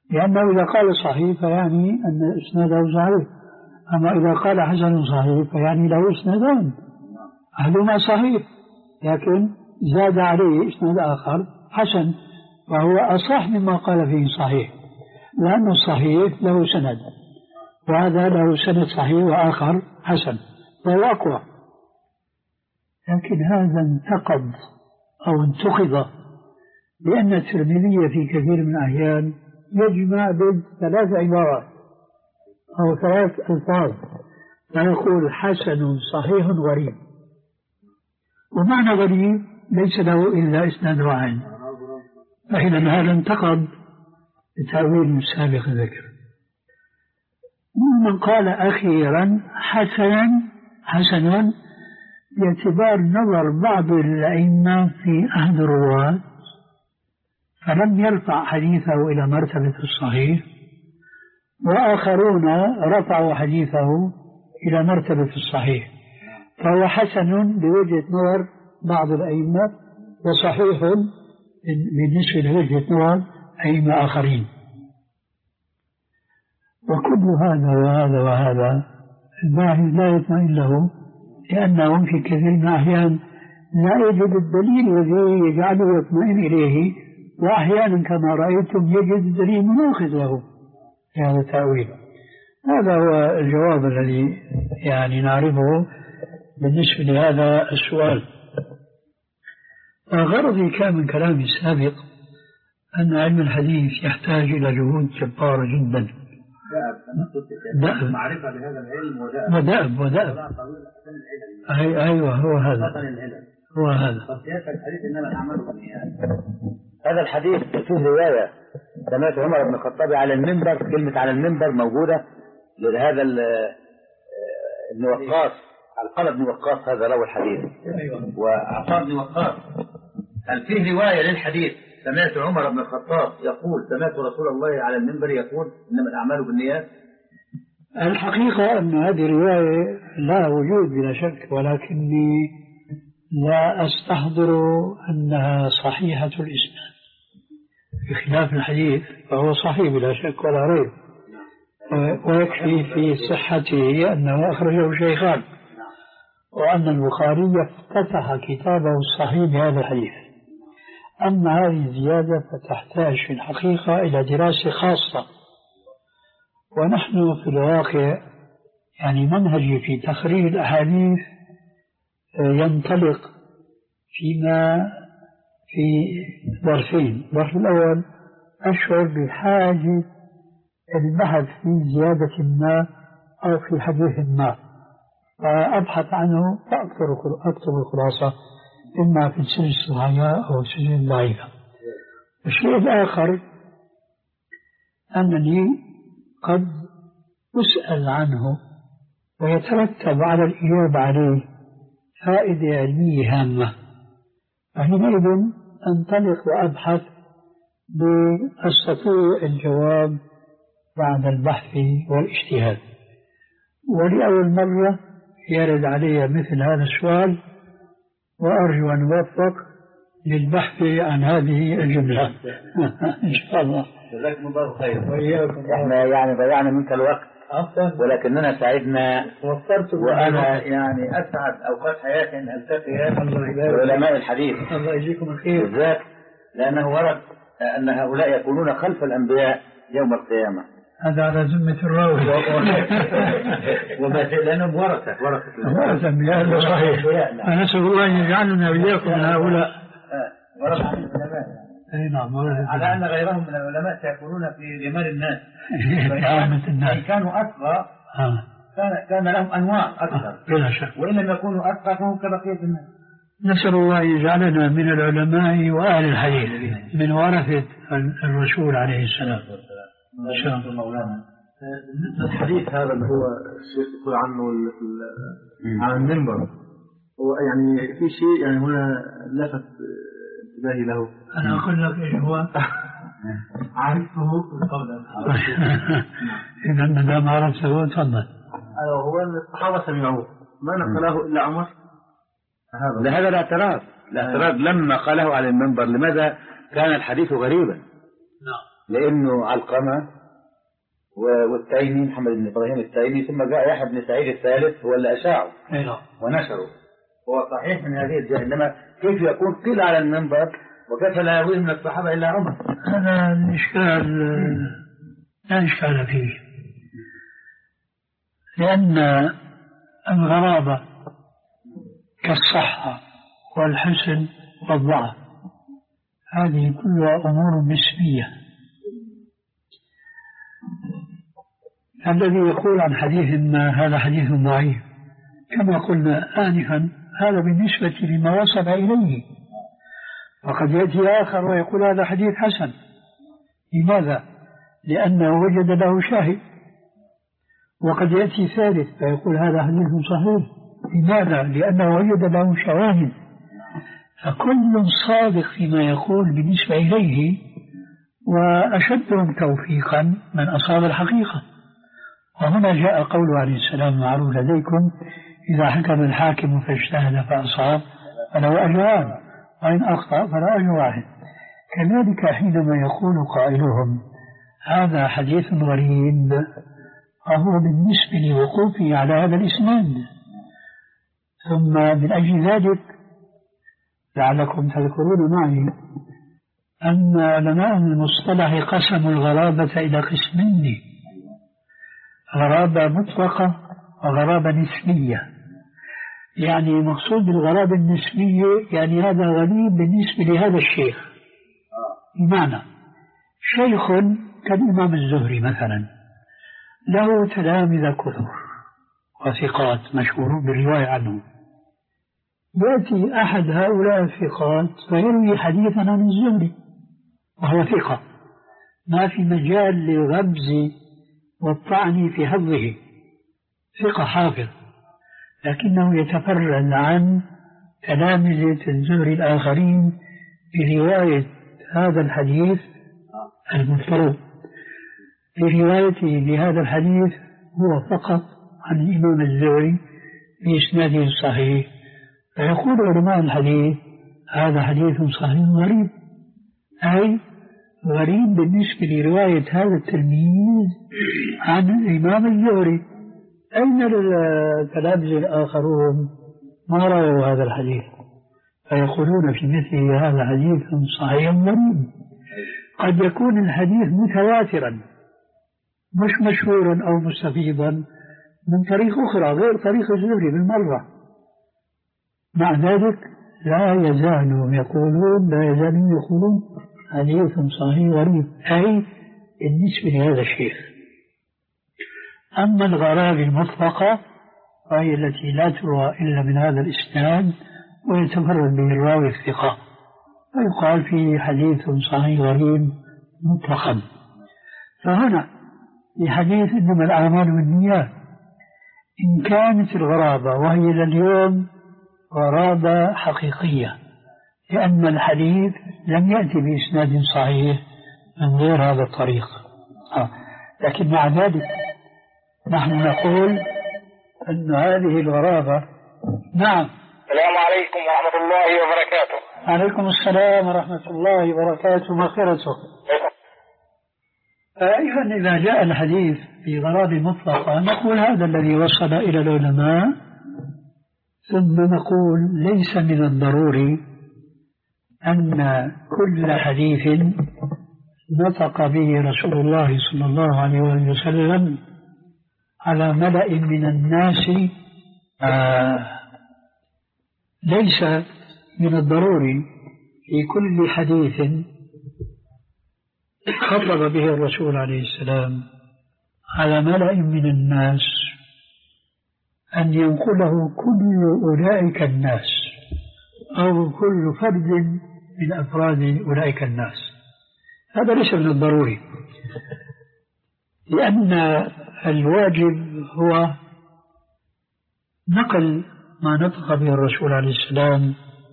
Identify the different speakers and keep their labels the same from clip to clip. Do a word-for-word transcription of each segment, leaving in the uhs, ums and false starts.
Speaker 1: لأنه إذا قال صحيح فيعني أن إسناده صحيح، أما إذا قال حسن صحيح فيعني له إسنادان، أحدهما صحيح لكن زاد عليه إسناد آخر حسن، وهو أصح مما قال فيه صحيح، لأن الصحيح له سند وهذا له سند صحيح وآخر حسن وهو أقوى. لكن هذا انتقد أو انتقد لأن الترمذي في كثير من الأحيان يجمع بين ثلاث عبارات أو ثلاث ألفاظ فيقول حسن صحيح غريب، ومعنى غريب ليس له إلا إسناد واحد، فإذا هذا انتقد بتأويل سابق ذكر. من قال أخيرا حسنا حسنا باعتبار نظر بعض الأئمة في أحد الرواة فلم يرفع حديثه إلى مرتبة الصحيح، وآخرون رفعوا حديثه إلى مرتبة الصحيح، فهو حسن بوجهة نظر بعض الأئمة وصحيح بالنسبة لوجهة نظر أئمة آخرين. وكل هذا وهذا وهذا الباحث لا يطمئن له، لأنه في كثير من الأحيان لا يجد الدليل الذي يجعله يطمئن إليه، وأحيانا كما رأيتم يجد الدليل مناقض له في هذا التأويل. هذا هو الجواب الذي يعني نعرفه بالنسبة لهذا السؤال. غرضي كان من كلامي السابق أن علم الحديث يحتاج إلى جهود جبارة جدا، دأب معرفة بهذا العلم ودأب ودأب أي أيوة هو هذا هو هذا
Speaker 2: الحديث إنما الأعمال بالنيات. هذا الحديث فيه رواية سمعت عمر بن الخطاب على المنبر، كلمة على المنبر موجودة لهذا ابن وقاص، علقمة بن وقاص هذا روى الحديث وعطاء بن وقاص. هل فيه رواية للحديث سمعت عمر بن الخطاب يقول سمعت رسول الله على المنبر يقول إنما الأعمال بالنيات؟
Speaker 1: الحقيقة أن هذه رواية لا وجود بلا شك، ولكني لا أستحضر أنها صحيحة الإسناد، بخلاف الحديث فهو صحيح بلا شك ولا ريب، ويكفي في صحته أنه أخرجه الشيخان، وأن البخاري افتتح كتابه الصحيح بهذا الحديث. أما هذه الزيادة فتحتاج في الحقيقة إلى دراسة خاصة، ونحن في الواقع يعني منهجي في تخريج الأحاديث ينطلق فيما في ظرفين. الظرف الأول أشعر بحاجة البحث في زيادة ما أو في حديث ما فأبحث عنه فأكتب الخلاصة إما في السلسلة الصحيحة أو السلسلة الضعيفة. الشيء الآخر أنني قد أسأل عنه ويترتب على الإجابة عليه فائدة علمية هامة، فحينئذ أنطلق وأبحث لأستطيع الجواب بعد البحث والاجتهاد. ولأول مرة يرد علي مثل هذا السؤال، وأرجو أن أوفق للبحث عن هذه الجملة إن شاء الله.
Speaker 2: جزاكم الله خير. وإياكم. إحنا يعني ضيعنا منك الوقت ولكننا سعدنا، وأنا يعني أسعد أوقات حياتي أن ألتقي بعلماء الحديث.
Speaker 1: الله يجزيكم الخير.
Speaker 2: بالذات لأنه ورد أن هؤلاء يكونون خلف الأنبياء يوم القيامة.
Speaker 1: هذا على ذمة الراوي.
Speaker 2: لأنهم ورثة ورثة
Speaker 1: ورثة أنبياء صحيح. فنسأل الله أن يجعلنا وإياكم من هؤلاء.
Speaker 2: ورثة عن العلماء.
Speaker 1: أي نعم.
Speaker 2: على أن غيرهم من العلماء سيكونون في جمال الناس.
Speaker 1: عامة الناس.
Speaker 2: إن كانوا أتقى كان كان لهم أنواع أكثر.
Speaker 1: بلا شك.
Speaker 2: وإن لم يكونوا أتقى فهم كبقية الناس.
Speaker 1: نسأل الله يجعلنا من العلماء وأهل الحديث من ورثة الرسول عليه السلام.
Speaker 2: إن شاء الله. مولانا
Speaker 3: الحديث هذا اللي هو الشيخ يقول عنه على المنبر، هو يعني في شيء يعني هنا لفت انتباهي له.
Speaker 1: أنا أقول لك إيش هو.
Speaker 3: عرفته قبل
Speaker 1: إذا ما دام عرفته تفضل.
Speaker 3: هو الصحابة سمعوه ما نقله إلا عمر.
Speaker 2: هذا لهذا الاعتراض الاعتراض لما قاله على المنبر، لماذا كان الحديث غريبا؟
Speaker 1: نعم.
Speaker 2: لأنه علقمة والتيمي محمد بن إبراهيم التيمي، ثم جاء يحيى بن سعيد الثالث هو اللي أشاعه ونشره. هو صحيح من هذه الجهة، إنما كيف يكون قيل على المنبر وكيف لا يروي من الصحابة إلا عمر؟
Speaker 1: هذا الإشكال لا إشكال فيه، لأن الغرابة كالصحة والحسن والضعف هذه كلها أمور نسبية. الذي يقول عن حديث ما هذا حديث ضعيف كما قلنا آنفا هذا بالنسبة لما وصل إليه، وقد يأتي آخر ويقول هذا حديث حسن. لماذا؟ لأنه وجد له شاهد. وقد يأتي ثالث فيقول هذا حديث صحيح. لماذا؟ لأنه وجد له شواهد. فكل صادق فيما يقول بالنسبة إليه، وأشدهم توفيقا من أصاب الحقيقة. وهنا جاء قوله عليه السلام معروف لديكم إذا حكم الحاكم فاجتهد فأصاب فله أجران وإن أخطأ فلا أجر واحد. كذلك حينما يقول قائلهم هذا حديث غريب فهو بالنسبة لوقوفه على هذا الإسناد. ثم من أجل ذلك لعلكم تذكرون معي أن علماء المصطلح قسموا الغرابة إلى قسمين: غرابة مطلقة وغرابة نسبية. يعني مقصود بالغرابة النسبية يعني هذا غريب بالنسبة لهذا الشيخ. بمعنى شيخ كالإمام الزهري مثلا له تلامذة كثر وثقات مشهورون بالرواية عنه، يأتي أحد هؤلاء الثقات فيروي حديثا عن الزهري وهو ثقة، ما في مجال للغمز والطعن في حظه، ثقة حافظ، لكنه يتفرد عن تلامذة الزهري الآخرين برواية هذا الحديث المفترض. بروايته لهذا الحديث هو فقط عن الإمام الزهري بإسناده الصحيح. فيقول علماء الحديث هذا حديث صحيح غريب، أي غريب بالنسبة لرواية هذا التلميذ عن الإمام الزهري. أين التلامذة الآخرون ما رأوا هذا الحديث؟ فيقولون في مثله هذا حديث صحيح غريب. قد يكون الحديث متواترا مش مشهورا أو مستفيضا من طريق أخرى غير طريق الزهري بالمرة، مع ذلك لا يزالون يقولون لا يزالون يقولون حديث صحيح غريب، أي بالنسبة لهذا الشيخ. أما الغرابة المطلقة وهي التي لا تروى إلا من هذا الإسناد ويتفرد به الراوي الثقة، فيقال فيه حديث صحيح غريب مطلقا. فهنا لحديث إنما الأعمال بالنيات إن كانت الغرابة وهي لليوم غرابة حقيقية، لأن الحديث لم يأتي بإسناد صحيح من غير هذا الطريق. آه. لكن مع ذلك نحن نقول أن هذه الغرابة. نعم.
Speaker 4: السلام عليكم ورحمة الله وبركاته.
Speaker 1: عليكم السلام ورحمة الله وبركاته ومغفرته. أيضا إذا جاء الحديث في غرابة مطلقة نقول هذا الذي وصل إلى العلماء، ثم نقول ليس من الضروري أن كل حديث نطق به رسول الله صلى الله عليه وسلم على ملأ من الناس آه ليس من الضروري في كل حديث خطب به الرسول عليه السلام على ملأ من الناس أن ينقله كل أولئك الناس أو كل فرد من أفراد أولئك الناس. هذا ليس من الضروري، لأن الواجب هو نقل ما نطق به الرسول عليه السلام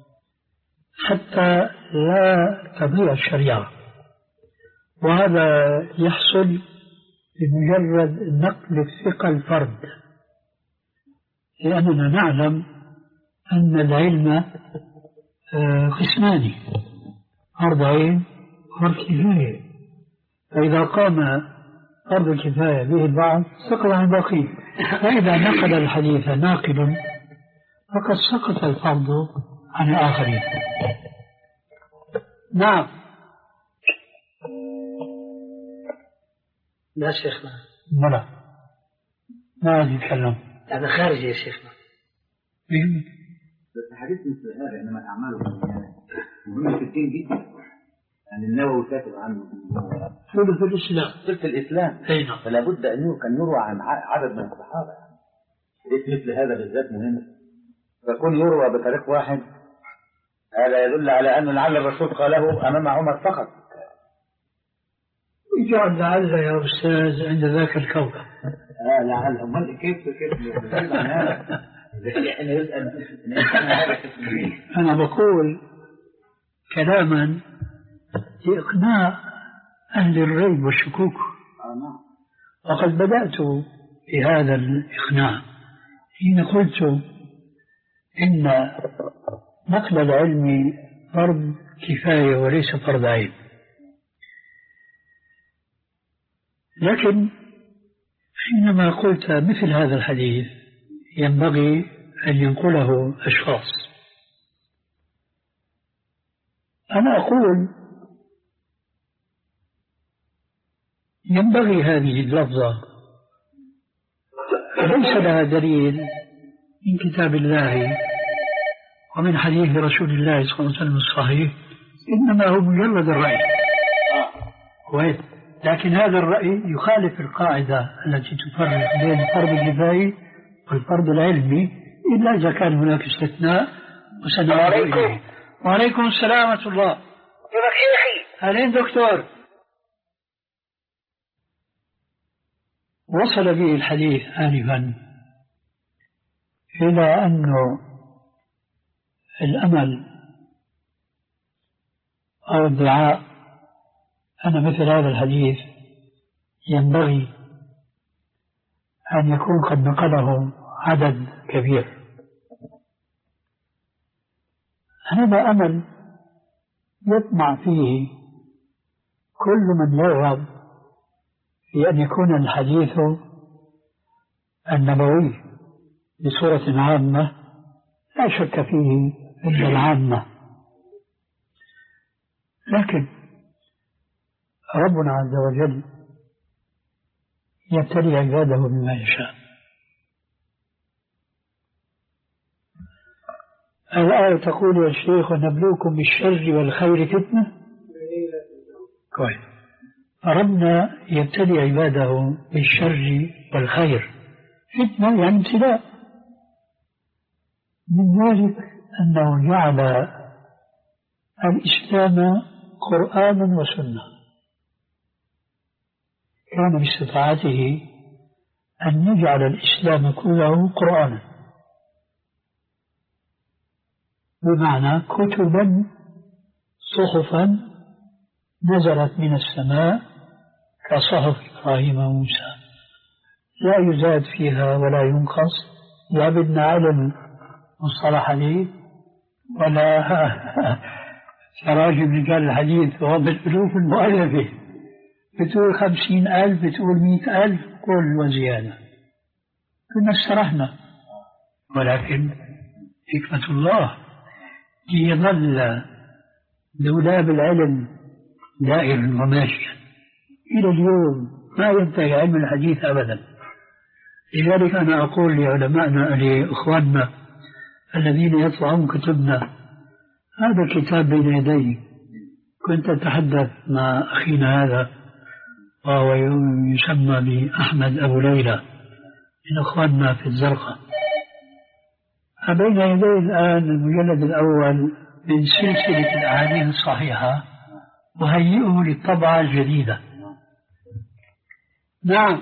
Speaker 1: حتى لا تضيع الشريعة، وهذا يحصل بمجرد نقل الثقة الفرد، لأننا نعلم أن العلم قسمان: فرض عين وفرض كفاية. فإذا قام فرض الكفاية به البعض سقط عن الباقين، فإذا نقل الحديث ناقل فقد سقط الفرض عن الآخرين. نعم.
Speaker 5: لا شيخنا.
Speaker 1: لا ما يتكلم،
Speaker 5: هذا خارجي يا شيخنا.
Speaker 2: بس حديث مثل هذا إنما الأعمال بالنيات مهم في الدين جدا، يعني النووي كاتب عنه
Speaker 1: ثلث الإسلام.
Speaker 2: ثلث الإسلام.
Speaker 1: أين؟
Speaker 2: فلا بد أن كان يروى عن عدد من الصحابة، يعني مثل هذا بالذات مهم، فكون يروى بطريق واحد هذا يدل على أن لعل الرسول قاله أمام عمر فقط.
Speaker 1: يجعل لعل يا أستاذ عند ذاك الكوكب.
Speaker 2: آه لعل. أمال كيف كيف
Speaker 1: أنا بقول كلاما لإقناع أهل الريب والشكوك، وقد بدأت في هذا الإقناع حين قلت إن نقل العلم فرض كفاية وليس فرض عين. لكن حينما قلت مثل هذا الحديث ينبغي أن ينقله أشخاص، أنا أقول ينبغي هذه اللفظة ليس لها دليل من كتاب الله ومن حديث رسول الله صلى الله عليه وسلم الصحيح، إنما هو مجرد الرأي. لكن هذا الرأي يخالف القاعدة التي تفرق بين الفرض الكفائي والفرض العلمي إلا إذا كان هناك استثناء وسنعود إليه. وعليكم السلام ورحمة الله.
Speaker 4: كيفك شيخي؟
Speaker 1: أهلين دكتور. وصل به الحديث آنفا إلى أنه الأمل أو الدعاء أن مثل هذا الحديث ينبغي أن يكون قد نقله عدد كبير. هذا أمل يطمع فيه كل من يرغب في أن يكون الحديث النبوي بصورة عامة لا شك فيه إلا العامة، لكن ربنا عز وجل يبتلي عباده بما يشاء. الآية تقول يا شيخ ونبلوكم بالشر والخير فتنة. كويس. ربنا يبتلي عباده بالشر والخير فتنة، يعني ابتلاء. من ذلك أنه جعل الإسلام قرآنا وسنة، كان باستطاعته أن يجعل الإسلام كله قرآنا، بمعنى كتبا صحفا نزلت من السماء كصحف إبراهيم وموسى، لا يزاد فيها ولا ينقص، لا بدنا علم مصطلح حديث ولا تراجم رجال الحديث وهو بالألوف المؤلفة، بتقول خمسين ألف بتقول مئة ألف كل وزيادة، كنا استرحنا. ولكن حكمة الله ليظل دولاب العلم دائر وماشيا إلى اليوم، ما ينتهي علم الحديث أبدا. لذلك أنا أقول لعلمائنا لإخواننا الذين يطبعون كتبنا، هذا الكتاب بين يدي، كنت أتحدث مع أخينا هذا وهو يسمى بأحمد أبو ليلى من أخواننا في الزرقاء، بين يدي الآن المجلد الأول من سلسلة الأحاديث الصحيحة، وهيئه للطبعة الجديدة. نعم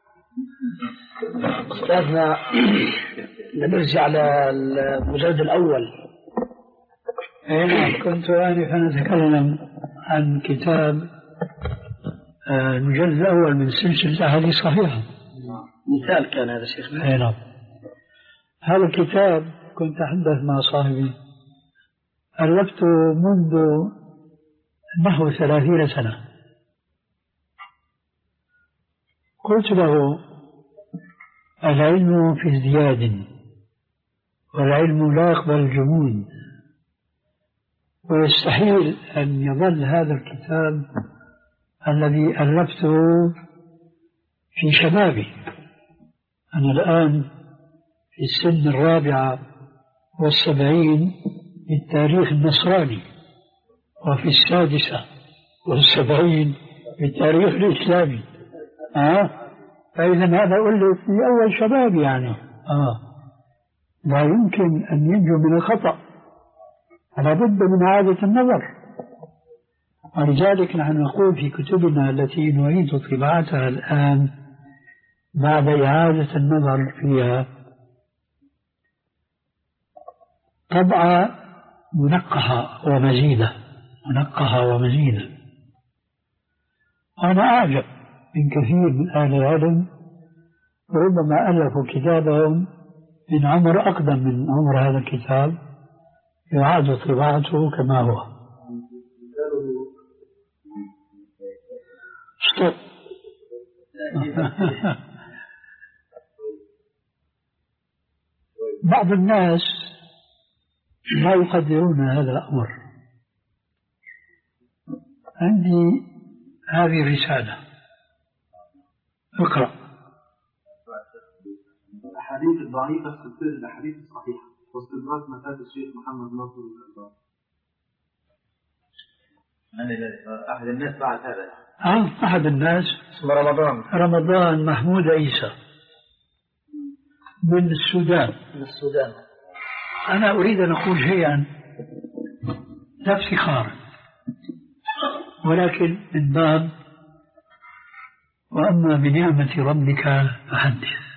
Speaker 5: أستاذنا، نرجع على المجلد الأول.
Speaker 1: أنا كنت آنفا أتكلم عن كتاب المجلد الأول من سلسلة أحاديث صحيحة،
Speaker 5: مثال كان هذا شيخنا.
Speaker 1: نعم. هذا الكتاب كنت أحدث مع صاحبي، ألفته منذ نحو ثلاثين سنة، قلت له العلم في ازدياد، والعلم لا يقبل الجمود، ويستحيل أن يظل هذا الكتاب الذي ألفته في شبابي. أنا الآن في السن الرابعة والسبعين بالتاريخ النصراني، وفي السادسة والسبعين بالتاريخ الإسلامي. آه فإذا هذا أقول له في أول شباب يعني آه لا يمكن أن ينجو من الخطأ، فلا بد من إعادة النظر. ولذلك نحن نقول في كتبنا التي نعيد طباعتها الآن بعد إعادة النظر فيها طبعة منقحة ومزيدة، منقحة ومزيدة. وأنا أعجب من كثير من أهل العلم ربما ألفوا كتابهم من عمر أقدم من عمر هذا الكتاب، يعاد طباعته كما هو. ستوب. بعض الناس لا يقدرون هذا الأمر. عندي هذه الرسالة، اقرأ.
Speaker 3: الأحاديث الضعيفة في سلسلة الأحاديث الصحيحة واستدراك مفاد الشيخ محمد ناصر الألباني.
Speaker 2: أحد الناس بعد هذا
Speaker 1: آه أحد الناس
Speaker 2: اسمه رمضان
Speaker 1: رمضان محمود عيسى من السودان.
Speaker 5: من السودان.
Speaker 1: أنا أريد أن أقول شيئا لا افتخارا، ولكن من باب وأما بنعمة ربك فحدث.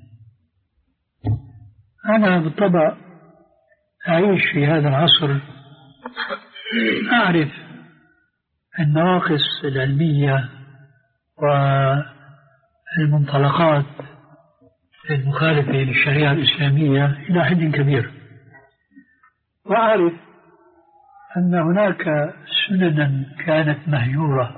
Speaker 1: أنا بالطبع أعيش في هذا العصر، أعرف النواقص العلمية والمنطلقات المخالفة للشريعة الإسلامية إلى حد كبير، وأعرف أن هناك سننا كانت مهجورة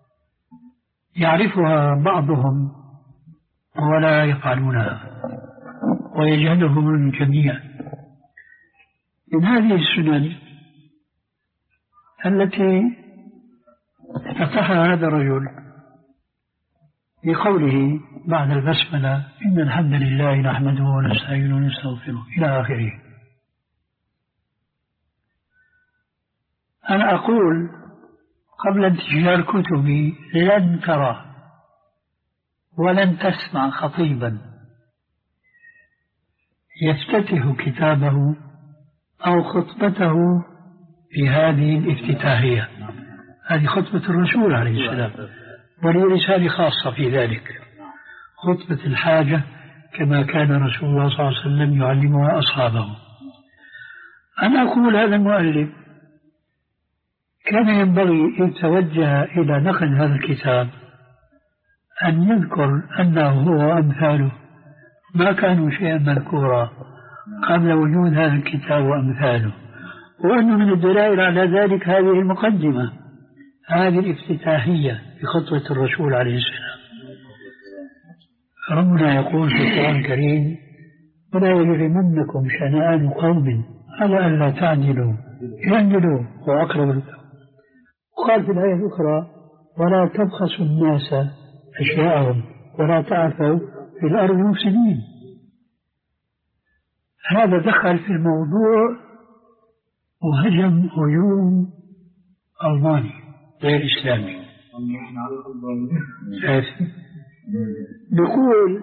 Speaker 1: يعرفها بعضهم ولا يفعلونها ويجهلهم الجميع. من هذه السنن التي افتتحها هذا الرجل بقوله بعد البسملة إن الحمد لله نحمده ونستعينه ونستغفره إلى آخره. أنا أقول قبل انتشار كتبي لن ترى ولن تسمع خطيبا يفتتح كتابه أو خطبته بهذه الافتتاحية. هذه خطبة الرسول عليه السلام، ولي رسالة خاصة في ذلك، خطبة الحاجة كما كان رسول الله صلى الله عليه وسلم يعلمها أصحابه. أنا أقول هذا المؤلف كان ينبغي إن توجه إلى نقل هذا الكتاب أن يذكر أنه هو وأمثاله ما كانوا شيئا مذكورا قبل وجود هذا الكتاب وأمثاله، وأنه من الدلائل على ذلك هذه المقدمة، هذه الافتتاحية بخطوة الرسول عليه السلام. ربنا يقول في القرآن الكريم ولا يجرمنكم شنآن قوم على ألا تعدلوا اعدلوا هو أقرب للتقوى. وقال في الآية الأخرى ولا تبخسوا الناس أشياءهم ولا تعثوا في الأرض مفسدين. هذا دخل في الموضوع وهجم هجوم ألماني غير إسلامي. بيقول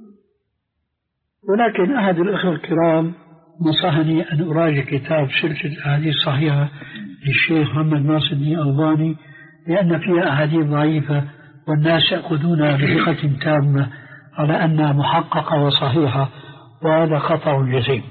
Speaker 1: ولكن أحد الأخوة الكرام نصحني أن أراجع كتاب سلسلة الأحاديث الصحيحة للشيخ محمد ناصر الدين الألباني لأن فيها أحاديث ضعيفة والناس يأخذونها بثقة تامة على أنها محققة وصحيحة، وهذا خطأ جسيم.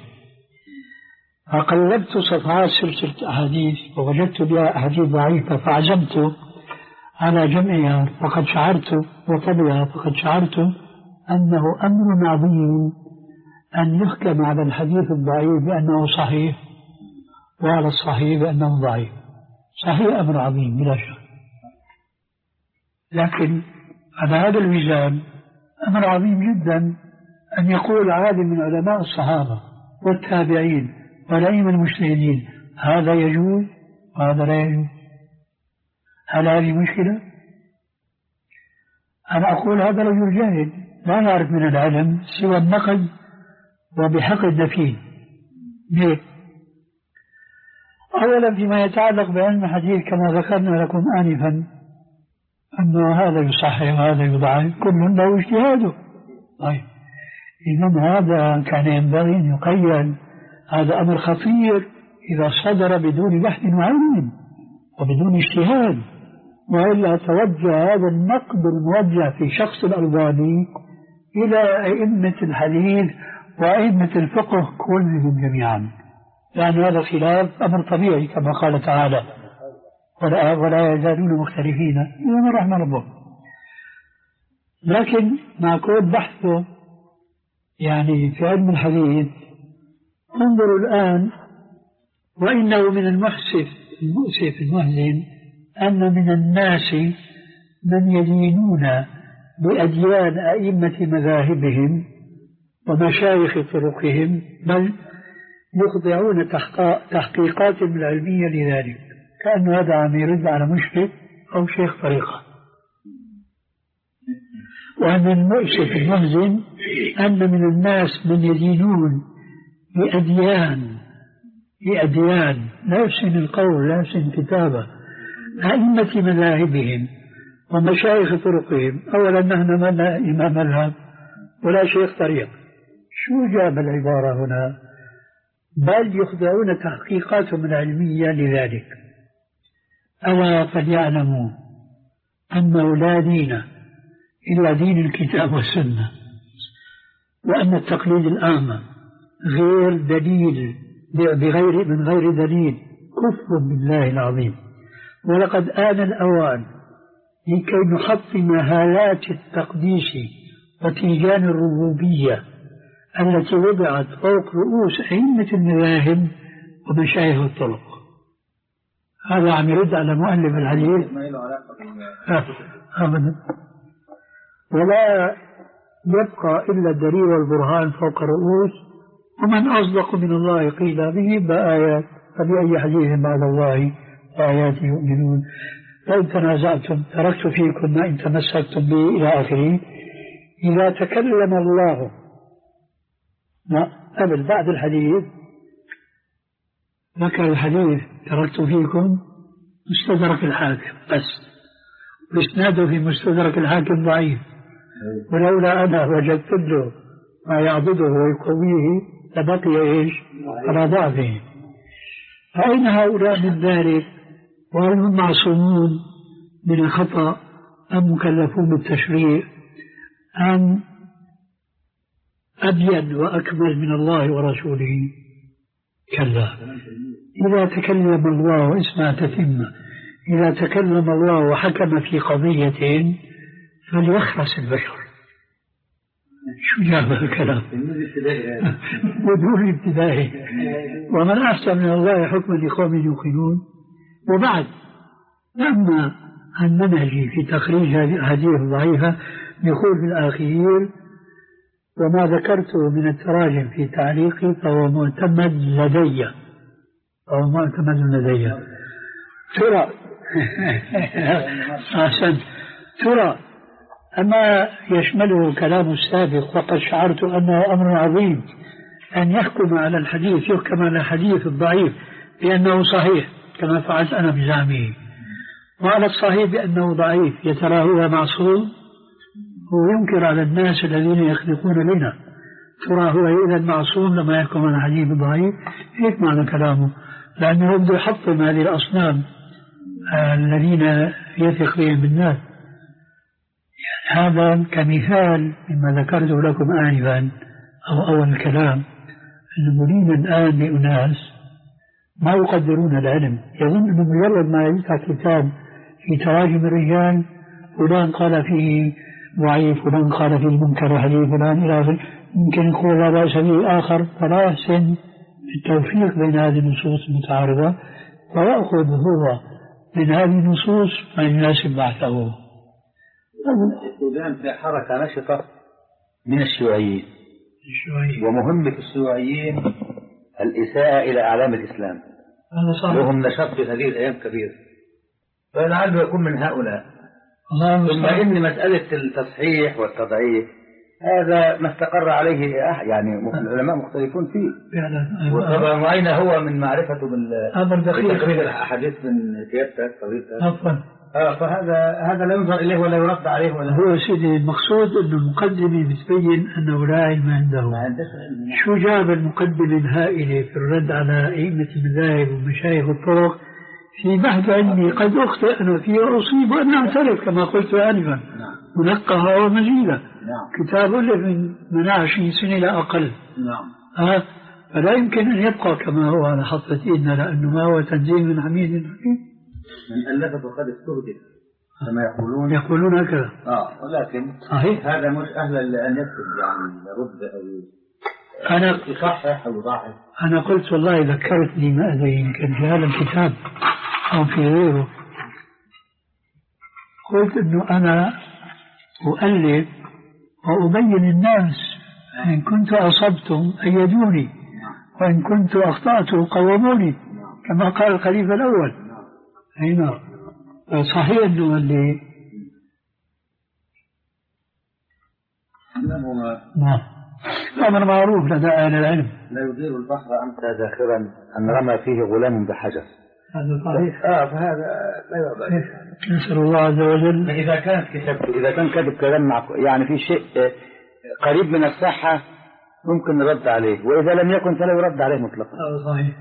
Speaker 1: فقلبت صفحات سلسلة الأحاديث ووجدت بها أحاديث ضعيفة فعزمت على جمعها، فقد شعرت وطبعها فقد شعرت أنه أمر عظيم أن يحكم على الحديث الضعيف بأنه صحيح وعلى الصحيح بأنه ضعيف. صحيح أمر عظيم بلا شك، لكن على هذا الميزان أمر عظيم جدا أن يقول عالم من علماء الصحابة والتابعين والأئمة المجتهدين هذا يجوز وهذا لا يجوز. هل هذه مشكلة؟ أنا أقول هذا رجل جاهل لا يعرف من العلم سوى النقد وبحق الدفين. ليه؟ أولا فيما يتعلق بعلم الحديث كما ذكرنا لكم آنفا أنه هذا يصحح وهذا يضعف كل له اجتهاده. طيب إذن هذا كان ينبغي أن يقيد. هذا أمر خطير إذا صدر بدون بحث وعلم وبدون اجتهاد، وإلا توجه هذا النقد الموجه في شخص الألباني إلى أئمة الحديث وأئمة الفقه كلهم جميعا، يعني هذا خلاف أمر طبيعي كما قال تعالى ولا, ولا يزالون مختلفين إلا من رحم ربهم. لكن مع كل بحثه يعني في علم الحديث انظروا الآن، وإنه من المؤسف المؤسف المهزم أن من الناس من يدينون بأديان أئمة مذاهبهم ومشايخ طرقهم، بل يخضعون تحقيقات العلمية لذلك، كأن هذا عم يرد على مشرك أو شيخ طريقة. وأن المؤسف المهزم أن من الناس من يدينون بأديان بأديان لا يحسن القول لا يحسن الكتابة أئمة مذاهبهم ومشايخ طرقهم. أولا نحن ما لا إمام مذهب ولا شيخ طريق، شو جاب العبارة هنا؟ بل يخضعون تحقيقاتهم العلمية لذلك. ألا فليعلموا أنه لا دين إلا دين الكتاب والسنة، وأن التقليد الأعمى غير دليل بغير من غير دليل كفر بالله العظيم. ولقد آن الأوان لكي نحطم هالات التقديس وتيجان الربوبية التي وضعت فوق رؤوس أئمة المذاهب ومشايخ الطرق. هذا عم يرد على مؤلف الحديث أبدا، ولا يبقى إلا الدليل والبرهان فوق رؤوس، ومن أصدق من الله قيل به بآيات، فبأي حديث بعد الله وآياته يؤمنون. لو تنازعتم تركت فيكم ما إن تمسكتم به إلى آخره. إذا تكلم الله قبل بعد الحديث ذكر الحديث تركت فيكم مستدرك الحاكم بس، وإسناده في مستدرك الحاكم ضعيف، ولولا أنا وجدت له ما يعضده ويقويه لبقي إيش على ضعفه. فأين هؤلاء من ذلك؟ وهل هم معصومون من الخطأ أم مكلفون بالتشريع أم أبين وأكمل من الله ورسوله؟ كلا. إذا تكلم الله اسمع تتم، إذا تكلم الله وحكم في قضية فليخرس البشر. شو جاب الكلام بدون ابتدائي. ومن أحسن من الله حكما لقوم يوقنون. وبعد لما المنهجي في تخريج هذه الأحاديث الضعيفة يقول في الأخير وما ذكرته من التراجم في تعليقي فهو معتمد لدي أو معتمد لدي. ترى أحسن ترى أما يشمله كلام السابق، وقد شعرت أنه أمر عظيم أن يحكم على الحديث يحكم على الحديث الضعيف بأنه صحيح كما فعلت أنا بزعمه، وعلى الصحيح بأنه ضعيف. يترى هو معصوم وينكر على الناس الذين يخلقون لنا. ترى هو إذا معصوم لما يحكم على الحديث الضعيف؟ هيك معنى كلامه، لأنه بده يحطم هذه الأصنام الذين يثق بهم الناس. يعني هذا كمثال مما ذكرته لكم آنفا أو أول الكلام، أن نريد الآن لأناس ما يقدرون العلم، يظن أنه مجرد ما يفتح كتاب في تراجم الرجال فلان قال فيه ضعيف فلان قال فيه منكر حديث فلان إلى آخره، يمكن يقول لا بأس به آخر، فلا يحسن التوفيق بين هذه النصوص المتعارضة ويأخذ هو من هذه النصوص ما يناسب بعثه.
Speaker 2: السودان في حركة نشطة من الشيوعيين.
Speaker 1: الشيوعيين.
Speaker 2: ومهمة الشيوعيين الإساءة إلى أعلام الإسلام.
Speaker 1: هذا صحيح.
Speaker 2: لهم نشاط في هذه الأيام كبير، فلعله يكون من هؤلاء. ثم إن مسألة التصحيح والتضعيف هذا ما استقر عليه يعني العلماء مختلفون فيه. وطبعا وأين هو من معرفته بالتقريب الأحاديث من سيادتك طريقتك. آه فهذا هذا لا ينظر إليه ولا يرد عليه ولا
Speaker 1: هو سيدي. المقصود أنه المقدمة بتبين أنه لا علم عنده. شو جاب المقدمة الهائلة في الرد على أئمة المذاهب ومشايخ الطرق في بحث علمي قد أخطئ أنا فيه وأصيب وأنا أعترف كما قلت آنفا منقها ومزيدة.
Speaker 2: نعم.
Speaker 1: كتاب ألف من من عشرين سنة لا أقل.
Speaker 2: نعم.
Speaker 1: آه فلا يمكن أن يبقى كما هو على حطة إيدنا لأنه ما هو تنزيل من حميد حكيم.
Speaker 2: من ألف فقد استهدف كما يقولون.
Speaker 1: يقولون هكذا.
Speaker 2: آه ولكن
Speaker 1: صحيح.
Speaker 2: هذا مش أهل لأن يكتب يعني يرد أو
Speaker 1: أنا
Speaker 2: يصحح أو يضاعف.
Speaker 1: أنا قلت والله ذكرتني ما أدري يمكن في هذا الكتاب أو في غيره. قلت إنه أنا أؤلف وأبين الناس إن كنت أصبتم أيدوني وإن كنت أخطأت قوموني كما قال الخليفة الأول. أي نعم. صحيح أنه اللي نعم الأمر معروف لدى أهل العلم.
Speaker 2: لا يدير البحر أمتى ذاخرا أن رمى فيه غلام بحجر.
Speaker 1: هذا صحيح.
Speaker 2: آه فهذا لا يضع.
Speaker 1: نسأل الله عز وجل.
Speaker 2: إذا كانت كتبته إذا كان كتب كلام يعني في شيء قريب من الصحة ممكن نرد عليه، وإذا لم يكن فلا يرد عليه مطلقا.
Speaker 1: هذا صحيح.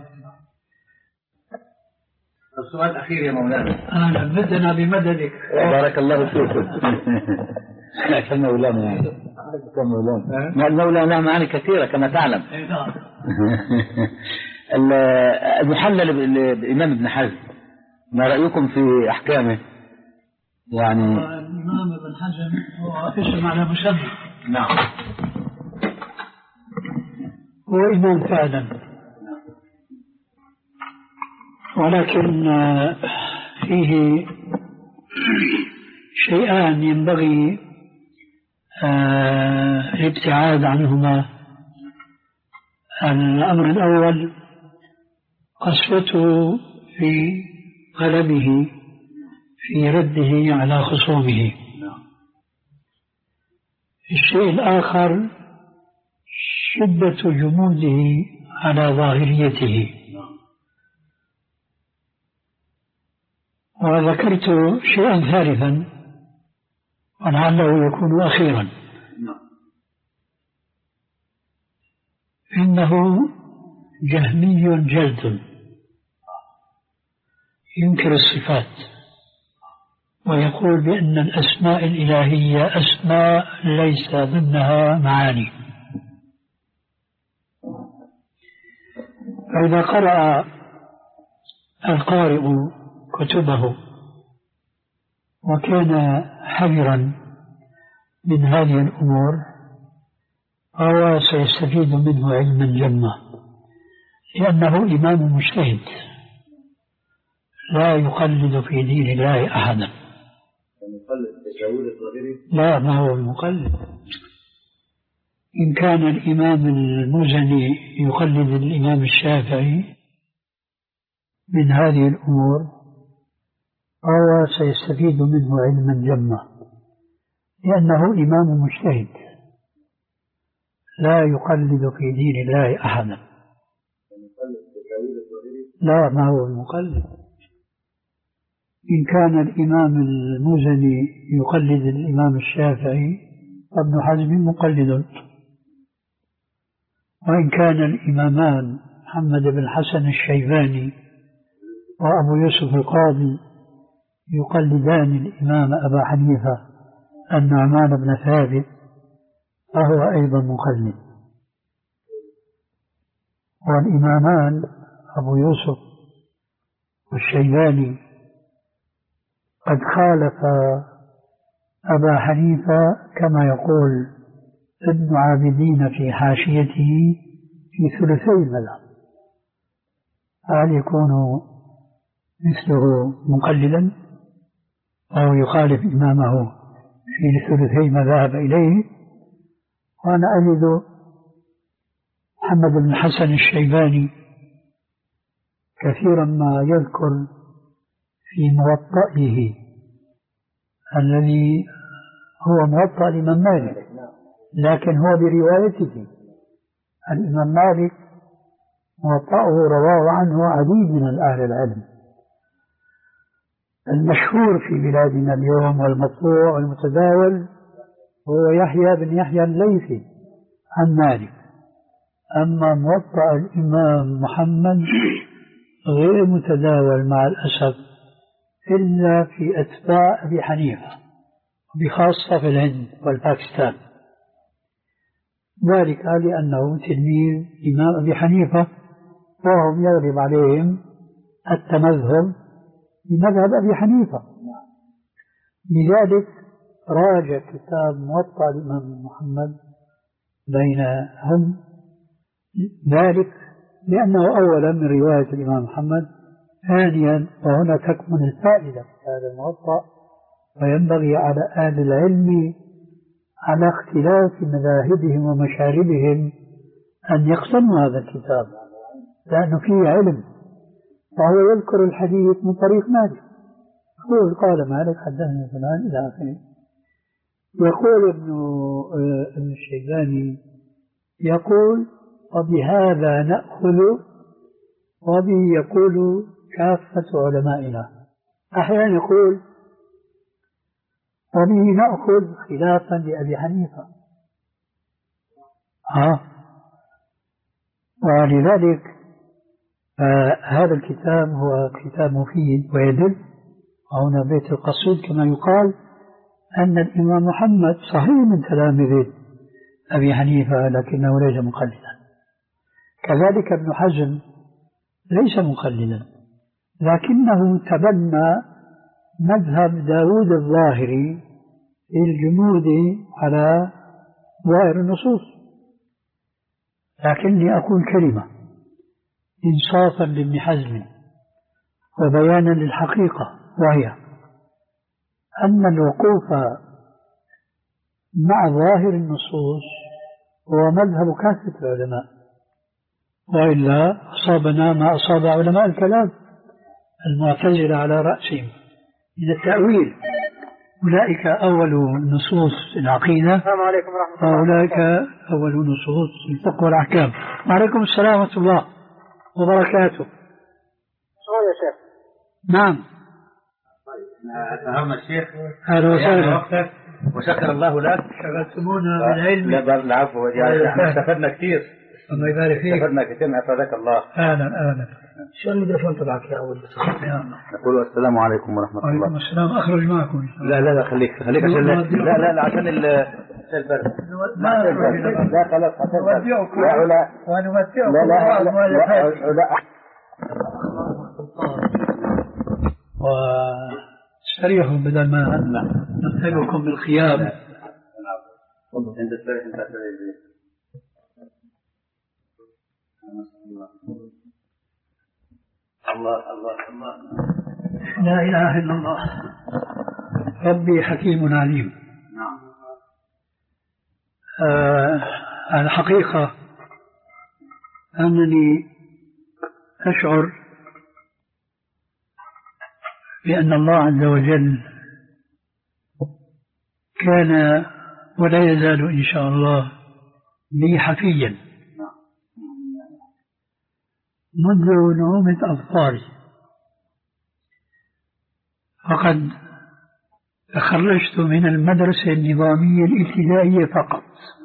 Speaker 2: السؤال الأخير يا مولانا.
Speaker 1: أنا بدنا بمددك.
Speaker 2: بارك الله فيكم. كم مولانا يعني. كم مولانا. المولانا معاني كثيرة كما تعلم. المحلل بالإمام ابن حزم ما رأيكم في أحكامه؟ يعني
Speaker 1: الإمام ابن حزم هو اسم على مسمى.
Speaker 2: نعم.
Speaker 1: هو إمام فعلا، ولكن فيه شيئان ينبغي الابتعاد عنهما. الأمر الأول قسوته في قلبه في رده على خصومه. الشيء الآخر شدة جموده على ظاهريته. وذكرت شيئا ثالثا ولعله يكون أخيرا، إنه جهمي جلد ينكر الصفات ويقول بأن الأسماء الإلهية أسماء ليس ضمنها معاني. فإذا قرأ القارئ كتبه وكان حذرا من هذه الأمور فهو سيستفيد منه علما جما، لأنه إمام مجتهد لا يقلد في دين الله أحدا. لا، ما هو المقلد. إن كان الإمام المزني يقلد الإمام الشافعي من هذه الأمور فهو سيستفيد منه علما جما، لأنه إمام مجتهد لا يقلد في دين الله أحدا. لا، ما هو المقلد. إن كان الإمام المزني يقلد الإمام الشافعي فابن حزم مقلد، وإن كان الإمامان محمد بن حسن الشيباني وأبو يوسف القاضي يقلدان الإمام أبا حنيفة النعمان بن ثابت فهو أيضا مقلد. والإمامان أبو يوسف والشيباني قد خالف أبا حنيفة كما يقول ابن عابدين في حاشيته في ثلثي المذهب. هل يكون مثله مقلدا أو يخالف إمامه في ثلثي ما ذهب إليه؟ وأنا أجد محمد بن الحسن الشيباني كثيرا ما يذكر في موطئه الذي هو موطأ الإمام مالك، لكن هو بروايته. الإمام مالك موطأه رواه عنه عديد من أهل العلم. المشهور في بلادنا اليوم والمطبوع والمتداول هو يحيى بن يحيى الليثي عن مالك. أما موطأ الإمام محمد غير متداول مع الأسف إلا في أتباع أبي حنيفة، بخاصة في الهند والباكستان، ذلك لأنه تلميذ إمام أبي حنيفة وهم يغلب عليهم التمذهب بمذهب أبي حنيفة. لذلك راجع كتاب موطأ الإمام محمد بينهم، ذلك لأنه أولا من رواية الإمام محمد، ثانيا وهنا تكمن الفائدة في هذا الموطأ، وينبغي على أهل العلم على اختلاف مذاهبهم ومشاربهم أن يقسموا هذا الكتاب، لأنه فيه علم، وهو يذكر الحديث من طريق مالك، يقول قال مالك حدثني فلان إلى آخره. يقول ابن ابن الشيباني يقول وبهذا نأخذ، وبه يقول كافة علمائنا. أحيانا يقول وبه نأخذ خلافا لأبي حنيفة. ها ولذلك آه هذا الكتاب هو كتاب مفيد ويدل. وهنا بيت القصيد كما يقال أن الإمام محمد صحيح من تلاميذ أبي حنيفة لكنه ليس مقلدا، كذلك ابن حزم ليس مقلدا لكنه تبنى مذهب داود الظاهري في الجمود على ظاهر النصوص. لكني أقول كلمة إنصافا لابن حزم وبيانا للحقيقة، وهي أن الوقوف مع ظاهر النصوص هو مذهب كافة العلماء، وإلا أصابنا ما أصاب علماء الكلام المعتزلة على رأسهم من التأويل. أولئك أول نصوص العقيدة،
Speaker 4: السلام عليكم ورحمة الله،
Speaker 1: وأولئك أول نصوص الفقه والأحكام. وعليكم السلام ورحمة الله وبركاته.
Speaker 4: سؤال يا شيخ.
Speaker 1: نعم.
Speaker 2: أهم الشيخ
Speaker 1: أهلا وسهلا،
Speaker 2: وشكر الله لك،
Speaker 1: شغلتمونا بالعلم.
Speaker 2: لا العفو، احنا استفدنا كثير.
Speaker 1: الله يبارك فيك.
Speaker 2: استفدنا كثير، حفظك الله.
Speaker 1: أهلا أهلا.
Speaker 5: شو الميكروفون تبعك يا أول؟
Speaker 2: نقول السلام عليكم ورحمة الله.
Speaker 1: وعليكم السلام. أخرج معكم.
Speaker 2: لا لا لا خليك خليك عشان لا لا لا عشان البرد.
Speaker 1: ما
Speaker 2: لا خلاص
Speaker 1: نودعكم
Speaker 2: لا لا
Speaker 1: ونمتعكم
Speaker 2: لا لا
Speaker 1: بالمؤلفات
Speaker 2: لا
Speaker 1: واستريحوا بدل ما نتعبكم بالخيام.
Speaker 2: انت استريح انت استريح. الله الله الله
Speaker 1: لا إله إلا الله. ربي حكيم عليم.
Speaker 2: نعم.
Speaker 1: آه الحقيقة أنني أشعر بأن الله عز وجل كان ولا يزال إن شاء الله لي حفيا منذ نعومة أظفاري، فقد تخرجت من المدرسة النظامية الابتدائية فقط،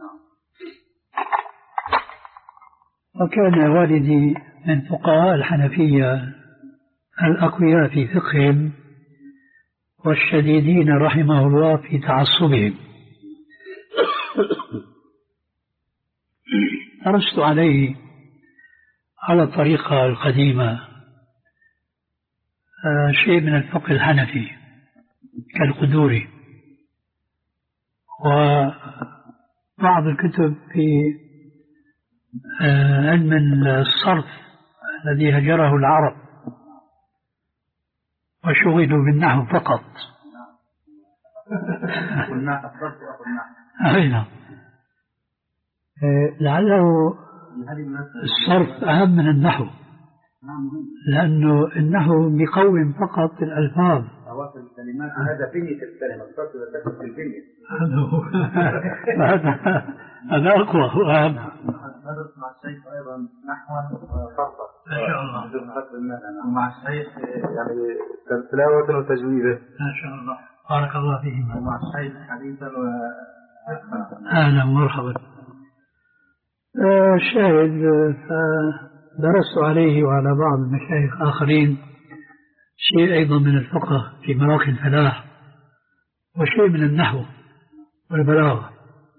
Speaker 1: وكان والدي من فقهاء الحنفية الأقوياء في فقههم والشديدين رحمه الله في تعصبهم. درست عليه على الطريقة القديمة شيء من الفقه الحنفي كالقدوري، وبعض الكتب في علم الصرف الذي هجره العرب وشغلوا بالنحو فقط. لعله الصرف أهم من النحو، لأنه النحو بيقوم فقط الألفاظ.
Speaker 2: أواخر الكلمات هذا بنية الكلمة، الصرف يرتكز في البنية.
Speaker 1: هذا هذا أقوى وأهم.
Speaker 3: ندرس مع الشيخ أيضا نحوا خاصة
Speaker 1: ما شاء الله،
Speaker 3: ومع الشيخ يعني تلاوة وتجويدا.
Speaker 1: ما شاء الله، بارك الله فيهم.
Speaker 3: ومع الشيخ حديثا و
Speaker 1: أهلا ومرحبا. الشاهد درست عليه وعلى بعض المشايخ آخرين شيء أيضا من الفقه في مراكز الفلاح، وشيء من النحو والبلاغة،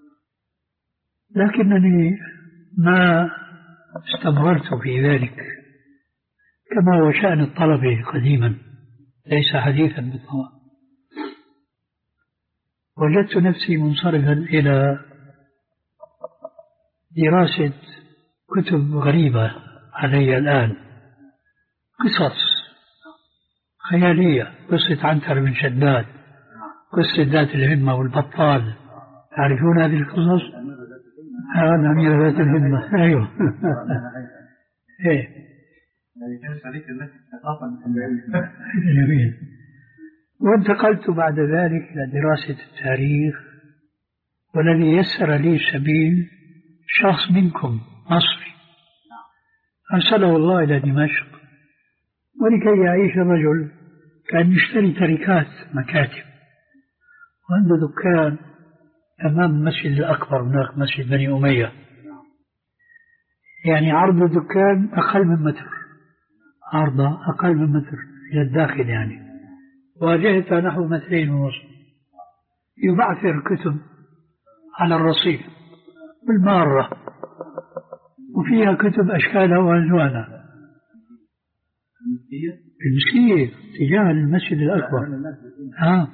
Speaker 1: لكنني ما استمررت في ذلك كما هو شأن الطلبة قديما، ليس حديثا بالطبع. وجدت نفسي منصرفا إلى دراسة كتب غريبة علي الآن، قصص خيالية، قصة عنتر بن شداد، قصة ذات الهمة والبطال، تعرفون هذه القصص؟ هذا أمير ذات الهمة. أيوه. إيه. جميل. وانتقلت بعد ذلك إلى دراسة التاريخ، والذي يسر لي السبيل شخص منكم مصري أرسله الله إلى دمشق، ولكي يعيش الرجل كان يشتري تركات مكاتب، وعنده دكان أمام المسجد الأكبر هناك، مسجد بني أمية، يعني عرض الدكان أقل من متر، عرضه أقل من متر إلى الداخل يعني، واجهته نحو مترين ونصف. يبعثر كتب على الرصيف بالمارة، وفيها كتب أشكالها وألوانها، المسكية تجاه المسجد الأكبر. ها،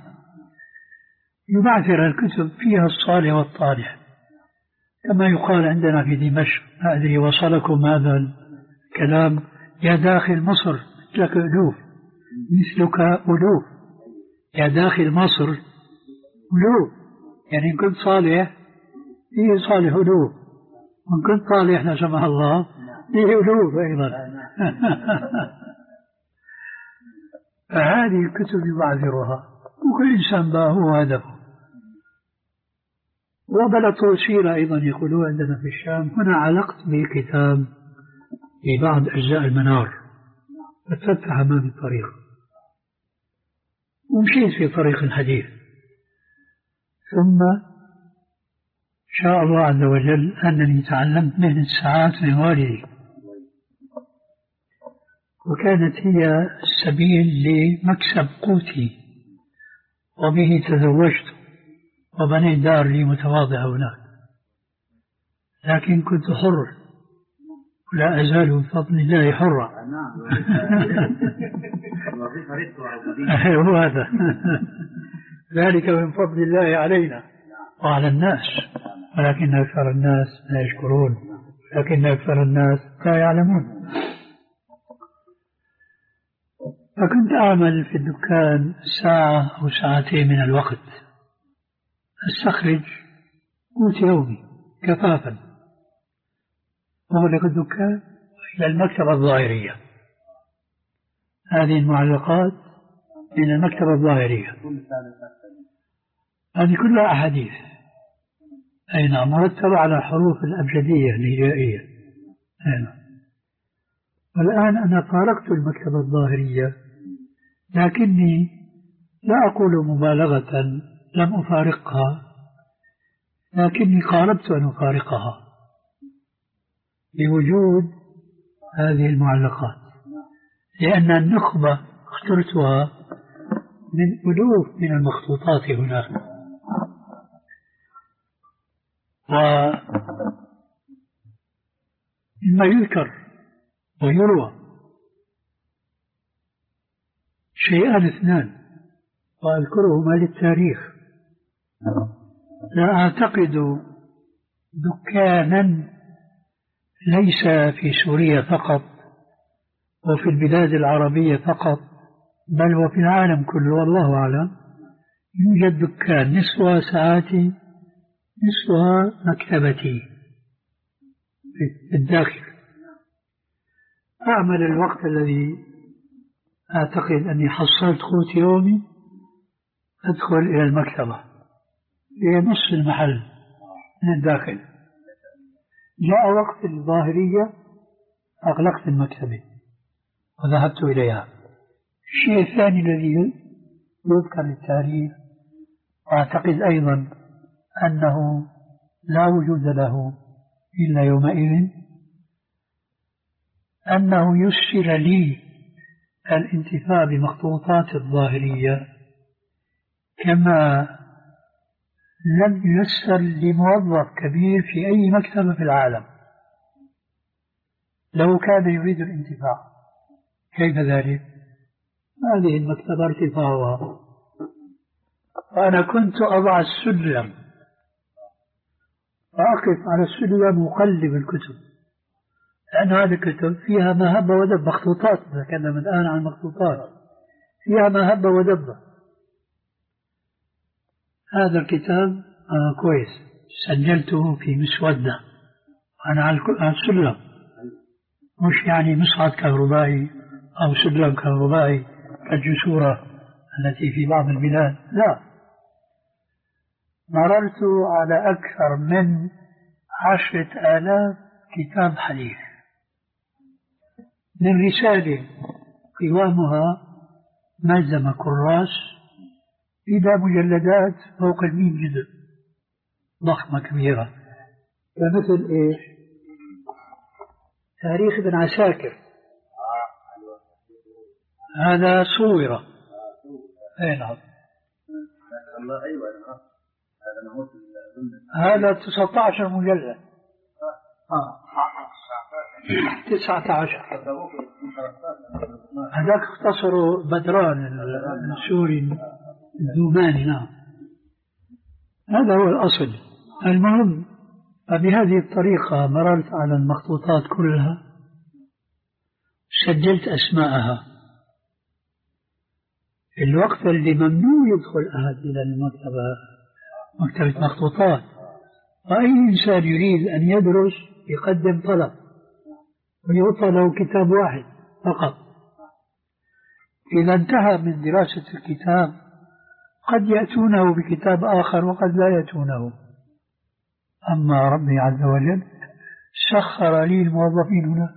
Speaker 1: يبعثر الكتب فيها الصالح والطالح، كما يقال عندنا في دمشق، ما أدري وصلكم هذا الكلام، يا داخل مصر مثلك ألوف، مثلك ألوف، يا داخل مصر ألوف، يعني إن كنت صالح فيه صالح ألوف، وإن كنت طالح لا سمح الله فيه ألوف أيضا. فهذه الكتب يبعثرها، وكل إنسان بقى هو هدفه. وبلغت سيرة أيضا يقولون عندنا في الشام، هنا علقت بكتاب في بعض أجزاء المنار، فتفتح أمامي الطريق ومشيت في طريق الحديث، ثم شاء الله عز وجل أنني تعلمت مهنة الساعات من والدي، وكانت هي السبيل لمكسب قوتي، وبه تزوجت وبنيت دار لي متواضعة هناك، لكن كنت حر ولا أزال بفضل الله حرا. هو هذا، ذلك من فضل الله علينا وعلى الناس، ولكن أكثر الناس لا يشكرون، ولكن أكثر الناس لا يعلمون. فكنت أعمل في الدكان ساعة أو ساعتين من الوقت، أستخرج قوت يومي كفافا، وأغلق الدكان إلى المكتبة الظاهرية. هذه المعلقات من المكتبة الظاهرية، هذه كلها أحاديث، أي نعم، مرتبة على الحروف الأبجدية الهجائية. والآن أنا فارقت المكتبة الظاهرية، لكني لا أقول مبالغة لم أفارقها، لكني قاربت أن أفارقها بوجود هذه المعلقات، لأن النخبة اخترتها من ألوف من المخطوطات هناك. ومما يذكر ويروى شيئان اثنان وأذكرهما للتاريخ. لا أعتقد دكانا ليس في سوريا فقط وفي البلاد العربية فقط، بل وفي العالم كله والله أعلم، يوجد دكان نصفها ساعاتي نصفها مكتبتي، في الداخل. أعمل الوقت الذي أعتقد أني حصلت قوت يومي، أدخل إلى المكتبة هي نصف المحل من الداخل. جاء وقت الظاهرية أغلقت المكتبة وذهبت إليها. الشيء الثاني الذي يذكر التاريخ وأعتقد أيضا أنه لا وجود له إلا يومئذ، أنه يسر لي الانتفاع بمخطوطات الظاهرية كما لم ييسر لموظف كبير في أي مكتبة في العالم لو كان يريد الانتفاع. كيف ذلك؟ هذه المكتبة ارتفاعها، وأنا كنت أضع السلم وأقف على السلم وأقلب الكتب، لأن هذه الكتب فيها ما هب ودب. مخطوطات، نتكلم الآن عن مخطوطات فيها ما هب ودب. هذا الكتاب آه كويس، سجلته في مسودة أنا على السلم، مش يعني مصعد كهربائي أو سلم كهربائي كالجسورة التي في بعض البلاد، لا. مررت على أكثر من عشرة آلاف كتاب حديث، من رسالة قوامها ملزمة كراس إلى مجلدات فوق المئة جزء ضخمة كبيرة، كمثل إيش؟ تاريخ ابن عساكر، هذا صورة. أي نعم، هذا تسعة عشر مجلد. آه. تسعة عشر. هذاك اختصروا بدران السوري الدوماني. نعم، هذا هو الأصل. المهم، بهذه الطريقة مررت على المخطوطات كلها، سجلت أسماءها. الوقت اللي ممنوع يدخل أحد إلى المكتبة، مكتبة مخطوطات، وأي إنسان يريد أن يدرس يقدم طلب ويعطى له كتاب واحد فقط. إذا انتهى من دراسة الكتاب قد يأتونه بكتاب آخر وقد لا يأتونه. أما ربي عز وجل سخر لي الموظفين هنا،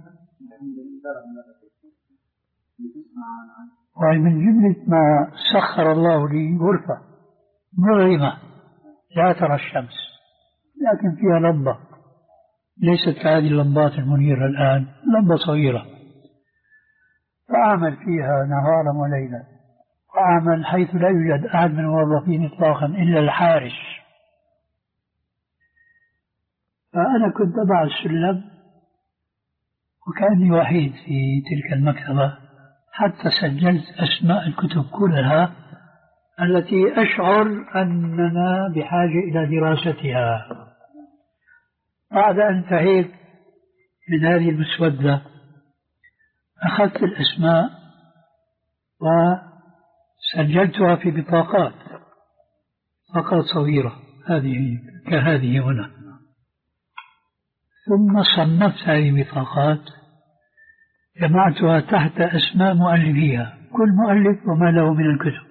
Speaker 1: ومن جملة ما سخر الله لي غرفة مظلمة لا ترى الشمس، لكن فيها لمبة، ليست كهذه اللمبات المنيرة الآن، لمبة صغيرة، فأعمل فيها نهارا وليلا، وأعمل حيث لا يوجد أحد من الموظفين إطلاقا إلا الحارس. فأنا كنت أضع السلم وكأني وحيد في تلك المكتبة، حتى سجلت أسماء الكتب كلها التي أشعر أننا بحاجة إلى دراستها. بعد أن انتهيت من هذه المسودة أخذت الأسماء وسجلتها في بطاقات، بطاقات صغيرة هذه كهذه هنا، ثم صنفت هذه البطاقات، جمعتها تحت أسماء مؤلفيها، كل مؤلف وما له من الكتب،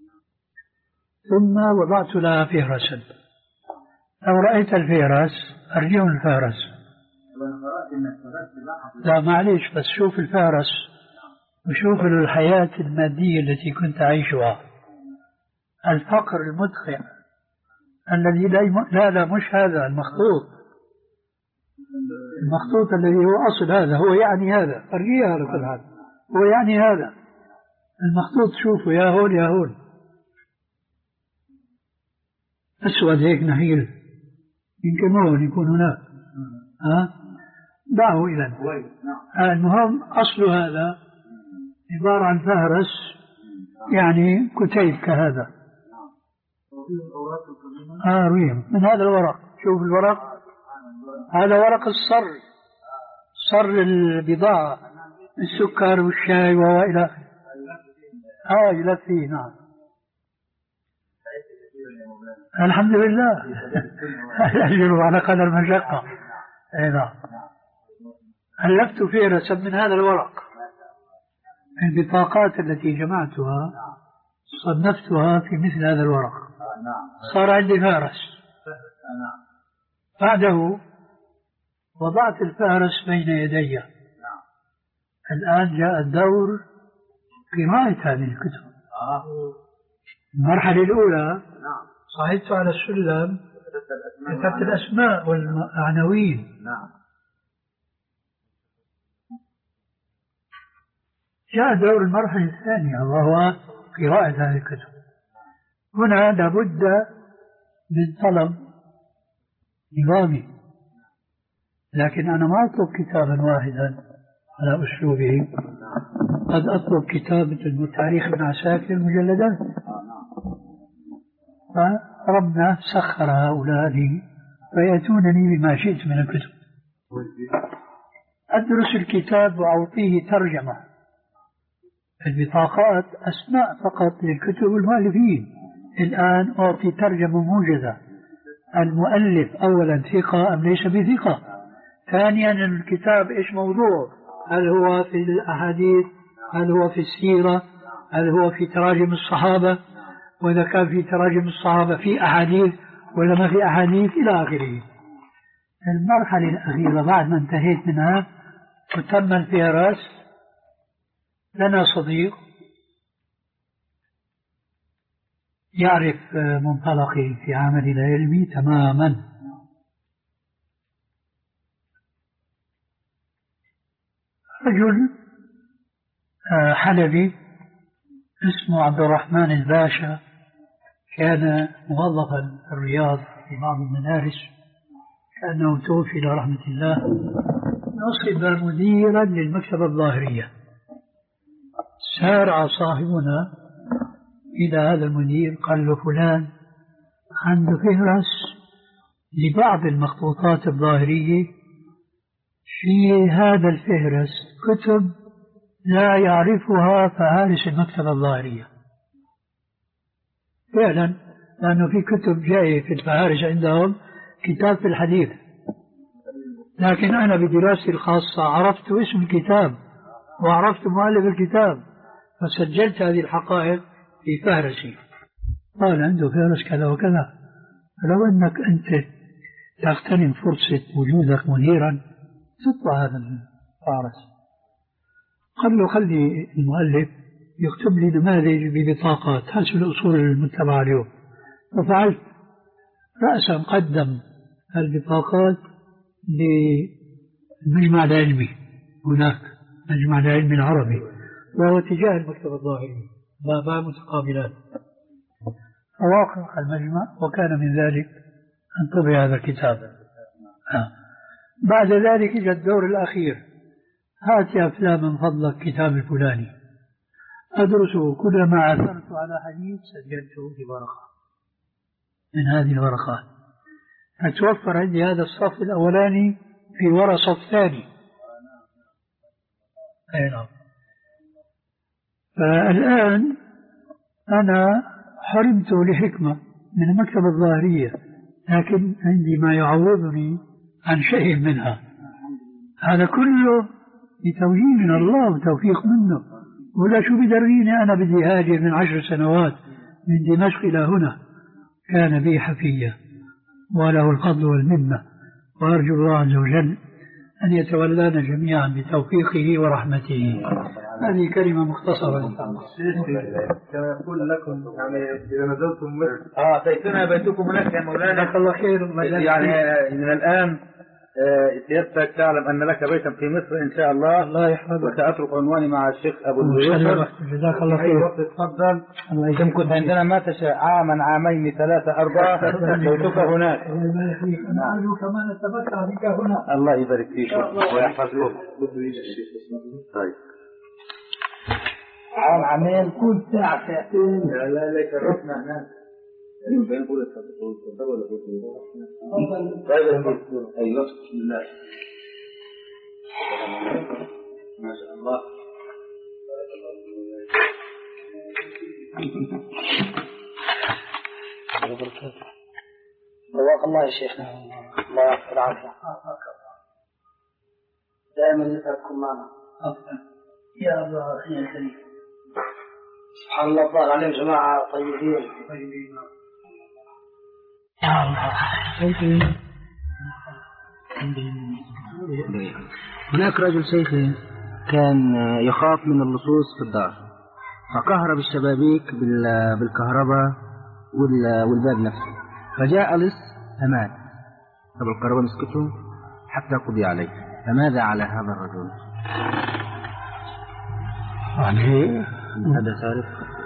Speaker 1: ثم وضعت لها فهرسا. لو رأيت الفهرس أرجو الفهرس، لا معليش، بس شوف الفهرس وشوف الحياة المادية التي كنت أعيشها، الفقر المدخع الذي لا, يم... لا لا مش هذا المخطوط، المخطوط الذي هو أصل هذا، هو يعني هذا، أرجيها على كل حال، هو يعني هذا المخطوط، شوفوا يا هول يا هول، أسود هيك نحيل، يمكن هون يكون هناك، ها دعه إذن. المهم أصل هذا عبارة عن فهرس، يعني كتيب كهذا، آه رويهم من هذا الورق. شوف الورق، هذا ورق الصر، صر البضاعة، السكر والشاي وإلى آه يلف فيه. نعم الحمد لله الأجر على قدر المشقة. أي نعم. ألفت فهرسا من هذا الورق. البطاقات التي جمعتها صنفتها في مثل هذا الورق، صار عندي فهرس. بعده وضعت الفهرس بين يدي. الآن جاء الدور قراءة هذه الكتب. المرحلة الأولى صعدت على السلم، كتبت الأسماء والعناوين. جاء دور المرحلة الثانية وهو قراءة هذه الكتب. هنا لابد من طلب نظامي، لكن أنا ما أطلب كتابا واحدا على أسلوبه، قد أطلب كتابة تاريخ ابن عساكر مجلدات. فربنا سخر هؤلاء فيأتونني بما شئت من الكتب. أدرس الكتاب وأعطيه ترجمة. البطاقات أسماء فقط للكتب والمؤلفين. الآن أعطي ترجمة موجزة. المؤلف أولا ثقة أم ليس بثقة؟ ثانيا الكتاب إيش موضوع؟ هل هو في الأحاديث؟ هل هو في السيرة؟ هل هو في تراجم الصحابة؟ وإذا كان في تراجم الصحابة في أحاديث ولا ما في أحاديث إلى آخره. المرحلة الأخيرة بعد ما انتهيت منها وتم الفهرس، لنا صديق يعرف منطلقي في عملي العلمي تماما. رجل حلبي اسمه عبد الرحمن الباشا، كان موظفا في الرياض في بعض المدارس، كأنه توفي إلى رحمة الله. نصب مديرا للمكتبة الظاهرية. سارع صاحبنا إلى هذا المدير قال له فلان عنده فهرس لبعض المخطوطات الظاهرية، في هذا الفهرس كتب لا يعرفها فهارس المكتبة الظاهرية. فعلا، لأنه في كتب جاية في الفهارس عندهم كتاب في الحديث، لكن أنا بدراستي الخاصة عرفت اسم الكتاب وعرفت مؤلف الكتاب فسجلت هذه الحقائق في فهرسي. قال عنده فهرس كذا وكذا، فلو أنك أنت تغتنم فرصة وجودك مديرا تطلع هذا الفهرس. قال له خلي المؤلف يكتب لي نماذج ببطاقات حسب الأصول المتبعة اليوم. ففعلت. رأسا قدم البطاقات للمجمع العلمي هناك، المجمع العلمي العربي، وهو تجاه المكتبة الظاهرية، بابا متقابلان. فوافق المجمع وكان من ذلك أن طبع هذا الكتاب. بعد ذلك جاء الدور الأخير، هات يا فلان من فضلك كتاب الفلاني، أدرسه. كلما عثرت على حديث سجلته في ورقة من هذه الورقات، فتوفر عندي هذا الصف الأولاني في ورقة صف ثاني. أي نعم. فالآن أنا حرمت لحكمة من المكتبة الظاهرية، لكن عندي ما يعوضني عن شيء منها. هذا كله بتوجيه من الله وتوفيق منه. ولا شو بدريني أنا بدي هاجر من عشر سنوات من دمشق إلى هنا، كان بي حفية وله الفضل والمنة، وأرجو الله عز وجل أن يتولانا جميعا بتوفيقه ورحمته. هذه كلمة مختصرة.
Speaker 3: كما يقول لكم يعني إذا نزلتم مصر
Speaker 2: اه سيكون بيتكم هناك يا مولانا.
Speaker 1: جزاك الله خير.
Speaker 2: يعني من الآن سيادتك تعلم أن لك بيتا في مصر إن شاء الله.
Speaker 1: الله يحفظك.
Speaker 2: وسأترك عنواني مع الشيخ أبو الزيوخر.
Speaker 1: جزاك الله خير.
Speaker 2: تفضل. تمكث عندنا ما تشاء، عاما عامين ثلاثة أربعة، بيتك هناك.
Speaker 1: الله يحفظك. أنا أرجو كمان أتمتع بك هنا.
Speaker 2: الله يبارك فيك ويحفظكم. طيب. عام عامين كل ساعة ساعتين.
Speaker 3: لا لا لا كرفنا هناك.
Speaker 2: طيب أيوة بسم الله ما شاء الله.
Speaker 5: جزاك الله يا شيخنا. الله يعطيك العافية.
Speaker 4: دائما نتعبكم معنا.
Speaker 5: يا الله يا الكريم.
Speaker 4: سبحان الله الظاهر عليهم جماعة طيبين.
Speaker 5: طيبين. يا الله.
Speaker 2: هناك رجل شيخي كان يخاف من اللصوص في الدار، فكهرب الشبابيك بالكهرباء والباب نفسه، فجاء لص فمات. طب الكهرباء مسكته حتى قضي عليه، فماذا على هذا الرجل؟
Speaker 1: يعني
Speaker 2: هذا صارف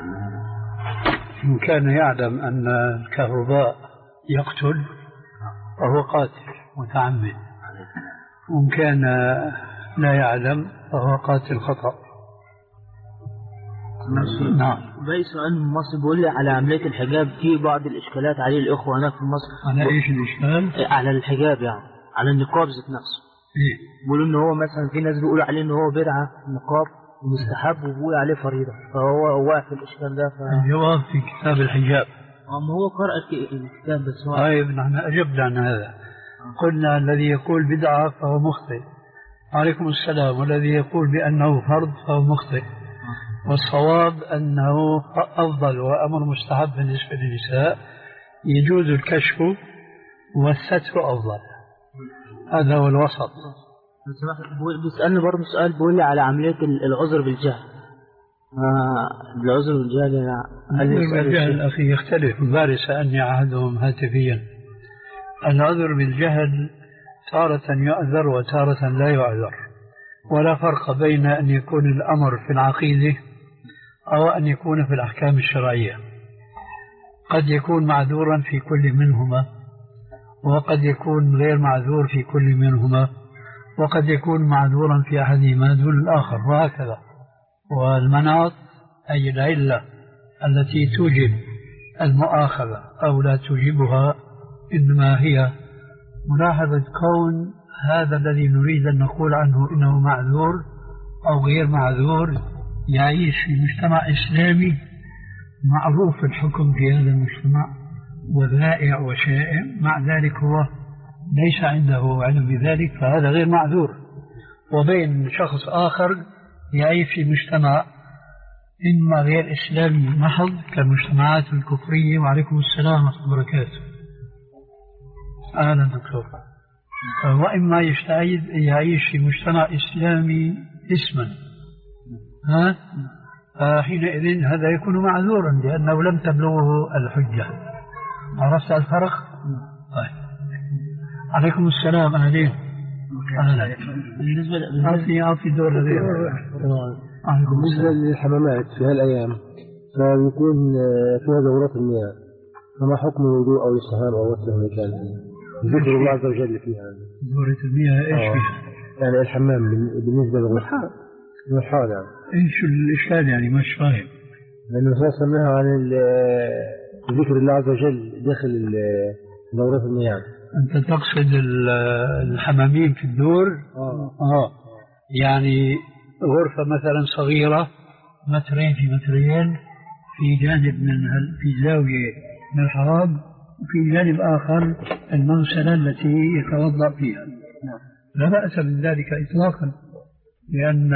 Speaker 1: إن كان يعلم أن الكهرباء يقتل فهو قاتل متعمد، وإن كان لا يعلم فهو قاتل خطأ.
Speaker 2: نعم. باقي سؤال من مصر بيقول لي على عملية الحجاب في بعض الإشكالات عليه الإخوة هناك في مصر.
Speaker 1: على إيش الإشكال؟
Speaker 2: على الحجاب يعني، على النقاب ذات نفسه.
Speaker 1: إيه؟
Speaker 2: بيقولوا إن هو مثلا في ناس بيقولوا عليه إن هو بدعة النقاب ومستحب، وبيقول عليه فريضة، فهو واقع في الإشكال ده. ف...
Speaker 1: الجواب في كتاب الحجاب.
Speaker 2: أما هو قرأ الكتاب بس هو.
Speaker 1: طيب نحن أجبنا عن هذا. قلنا الذي يقول بدعة فهو مخطئ. عليكم السلام. والذي يقول بأنه فرض فهو مخطئ. والصواب أنه أفضل وأمر مستحب بالنسبة للنساء، يجوز الكشف والستر أفضل. هذا هو الوسط.
Speaker 2: بيسألني برضه سؤال، بيقول لي على عملية العذر بالجهل. آه العذر بالجهل
Speaker 1: الجهل أخي يختلف. الباري سألني أحدهم هاتفيا، العذر بالجهل تارة يعذر وتارة لا يعذر، ولا فرق بين أن يكون الأمر في العقيدة أو أن يكون في الأحكام الشرعية. قد يكون معذورا في كل منهما، وقد يكون غير معذور في كل منهما، وقد يكون معذورا في أحدهما دون الآخر، وهكذا. والمناط أي العلة التي توجب المؤاخذة أو لا توجبها إنما هي ملاحظة كون هذا الذي نريد أن نقول عنه إنه معذور أو غير معذور يعيش في مجتمع إسلامي معروف الحكم في هذا المجتمع وذائع وشائع، مع ذلك هو ليس عنده علم بذلك، فهذا غير معذور. وبين شخص آخر يعيش في مجتمع إما غير إسلامي محض كالمجتمعات الكفرية. وعليكم السلام ورحمة الله وبركاته. أهلا دكتور. وإما يستعيد يعيش في مجتمع إسلامي اسما، ها حينئذ هذا يكون معذورا لأنه لم تبلغه الحجة. عرفت الفرق؟ طيب. عليكم السلام. أهلين. أهلا. بالنسبة أعطي دور غير.
Speaker 6: بالنسبة للحمامات في هالأيام فبيكون فيها دورات المياه، فما حكم الوضوء أو الاستحمام أو غسل المكان ذكر الله عز وجل فيها؟
Speaker 1: دورة المياه إيش فيها؟
Speaker 6: يعني الحمام بالنسبة للغسل المرحاض يعني.
Speaker 1: إيش الإشكال يعني مش فاهم؟
Speaker 6: لأنه الرسول سماها عن ذكر الله عز وجل داخل دورات المياه.
Speaker 1: أنت تقصد الحمامين في الدور؟
Speaker 6: آه.
Speaker 1: آه يعني غرفة مثلا صغيرة مترين في مترين في جانب من في زاوية من الحرام، وفي جانب آخر المغسلة التي يتوضأ فيها. لا بأس من ذلك إطلاقا، لأن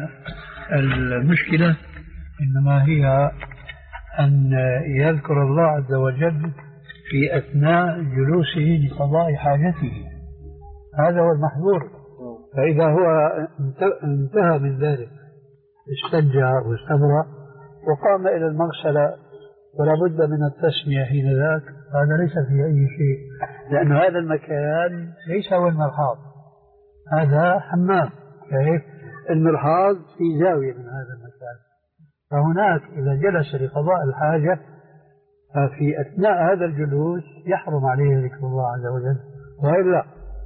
Speaker 1: المشكلة إنما هي أن يذكر الله عز وجل في أثناء جلوسه لقضاء حاجته، هذا هو المحظور. فإذا هو انتهى من ذلك استنجى واستبرأ وقام إلى المغسلة ولا بد من التسمية حين ذاك، هذا ليس فيه أي شيء، لأن هذا المكان ليس هو المرحاض، هذا حمام. كيف؟ المرحاض في زاوية من هذا المكان، فهناك إذا جلس لقضاء الحاجة ففي أثناء هذا الجلوس يحرم عليه ذكر الله عز وجل، وإلا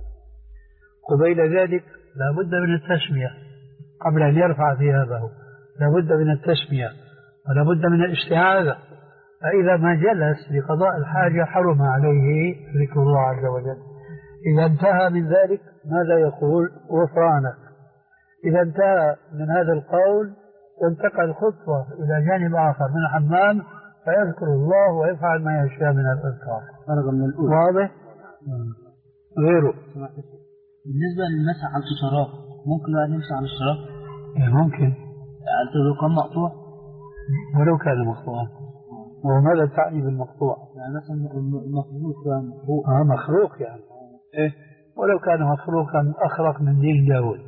Speaker 1: قبيل ذلك لا بد من التسمية قبل أن يرفع ثيابه، لا بد من التسمية ولا بد من الاستعاذة. فإذا ما جلس لقضاء الحاجة حرم عليه ذكر الله عز وجل. إذا انتهى من ذلك ماذا يقول؟ غفرانك. إذا انتهى من هذا القول وانتقل خطوة إلى جانب آخر من الحمام فيذكر الله ويفعل ما يشاء من الأذكار. واضح؟ غيره.
Speaker 2: بالنسبة للمسح على الشراب
Speaker 5: ممكن الواحد يمشي على الشراب؟
Speaker 1: إيه ممكن.
Speaker 5: يعني لو كان مقطوع؟
Speaker 1: ولو كان مقطوعا. وماذا تعني بالمقطوع؟
Speaker 5: يعني مثلا المخلوق كان مخلوق.
Speaker 1: آه مخلوق يعني. إيه ولو كان مخلوقا أخرق من دين داود.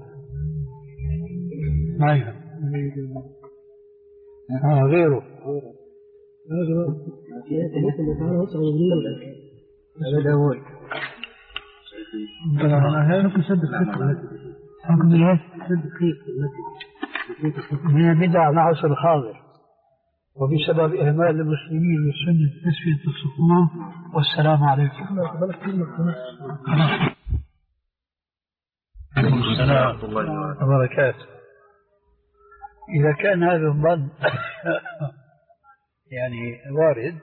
Speaker 1: ما يهم. آه غيره.
Speaker 5: هذا داود.
Speaker 1: أنا ممكن سد الخيط. ممكن إيه؟
Speaker 5: سد الخيط.
Speaker 1: من البدع نعصر الحاضر. وبسبب إهمال المسلمين لسنة تسوية الصفوف. والسلام عليكم. السلام ورحمة الله وبركاته. إذا كان هذا الظن يعني وارد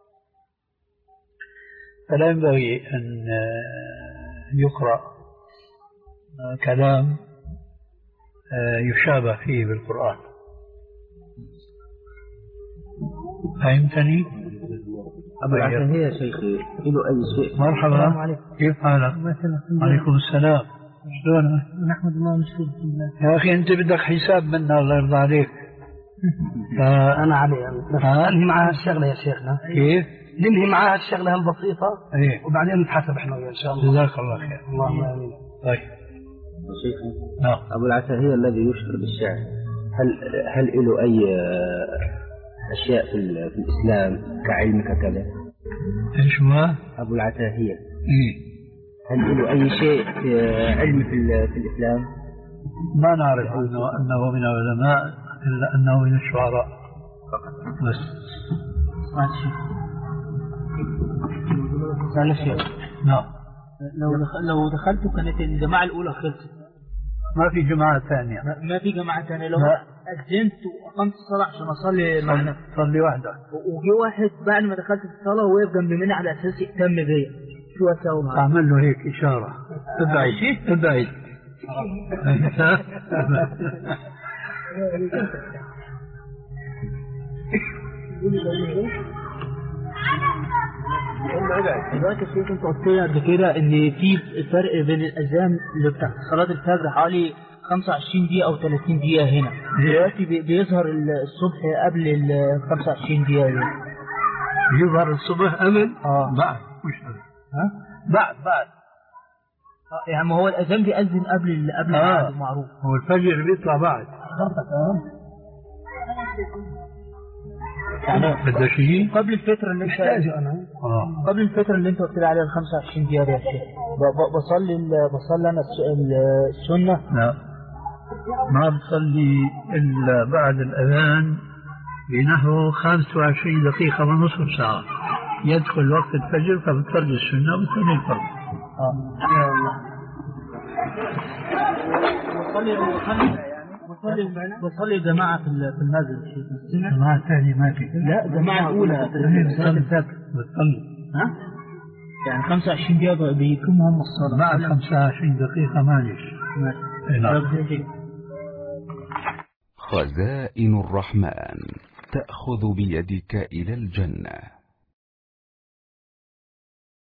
Speaker 1: فلا ينبغي أن يقرأ كلام يشابه فيه بالقرآن. فهمتني؟
Speaker 6: أبو العتاهية يا شيخي له أي شيء.
Speaker 1: مرحبا، كيف حالك؟ عليكم السلام. شلونك؟
Speaker 5: نحمد الله ونشكر الله.
Speaker 1: يا أخي أنت بدك حساب منا الله يرضى عليك.
Speaker 5: ف... أنا علي ننهي معها الشغلة يا شيخنا.
Speaker 1: كيف؟
Speaker 5: ننهي معها الشغلة البسيطة.
Speaker 1: إيه؟
Speaker 5: وبعدين نتحاسب إحنا إن شاء الله.
Speaker 1: جزاك الله خير.
Speaker 5: اللهم آمين.
Speaker 1: طيب.
Speaker 6: شيخي.
Speaker 1: نعم.
Speaker 6: أبو العتاهية الذي يشهر بالشعر هل هل له أي أشياء في, في الإسلام كعلم ككذا؟
Speaker 1: إيش هو؟
Speaker 6: أبو العتاهية.
Speaker 1: إيه؟
Speaker 6: هل له أي شيء في علم في, في الإسلام؟
Speaker 1: ما نعرف أنه, أنه من العلماء إلا أنه من الشعراء بس.
Speaker 5: ماشي. سأل شيء.
Speaker 1: نعم.
Speaker 5: لو دخل لو دخلت كانت الجماعة الأولى خلصت.
Speaker 1: ما في جماعة ثانية.
Speaker 5: ما في جماعة ثانية. لو أذنت وأقمت الصلاة عشان أصلي معنا.
Speaker 1: صلي وحدك.
Speaker 5: وجي واحد بعد ما دخلت الصلاة ووقف جنب مني على أساس يهتم بيا. شو أسوي معه؟
Speaker 1: أعمل له هيك إشارة. ابعد ابعد.
Speaker 5: دلوقتي شيخ انت قلت لي قبل كده ان في فرق بين الاذان اللي بتاع صلاه الفجر حوالي خمسة وعشرين دقيقه او ثلاثين دقيقه هنا. دلوقتي بيظهر الصبح قبل ال خمسة وعشرين دقيقه هنا.
Speaker 1: يظهر الصبح قبل؟
Speaker 5: اه
Speaker 1: بعد مش قبل. ها؟ بعد بعد.
Speaker 5: آه يعني ما هو الاذان بيأذن قبل قبل
Speaker 1: آه.
Speaker 5: المعروف.
Speaker 1: هو الفجر بيطلع بعد.
Speaker 5: يعني
Speaker 1: بدك شيء؟
Speaker 5: قبل الفترة اللي انت
Speaker 1: انا
Speaker 5: اه قبل الفترة اللي انت قلت لي عليها ال خمسة وعشرين دقيقة يا شيخ. بصلي بصلي انا السنة.
Speaker 1: لا ما بصلي الا بعد الاذان بنحو خمسة وعشرين دقيقة ونصف ساعة يدخل وقت الفجر فبتصلي السنة وبتصلي الفرض.
Speaker 5: اه يا الله. بصلي بصلي بصلي بصلي جماعة في في المسجد.
Speaker 1: جماعة ثانية ما في.
Speaker 5: لا جماعة الأولى
Speaker 1: بتصلي بتصلي.
Speaker 5: ها؟ يعني خمسة وعشرين دقيقة بيكونوا هم الصلاة.
Speaker 1: بعد خمسة وعشرين دقيقة معلش.
Speaker 7: خزائن الرحمن تأخذ بيدك إلى الجنة.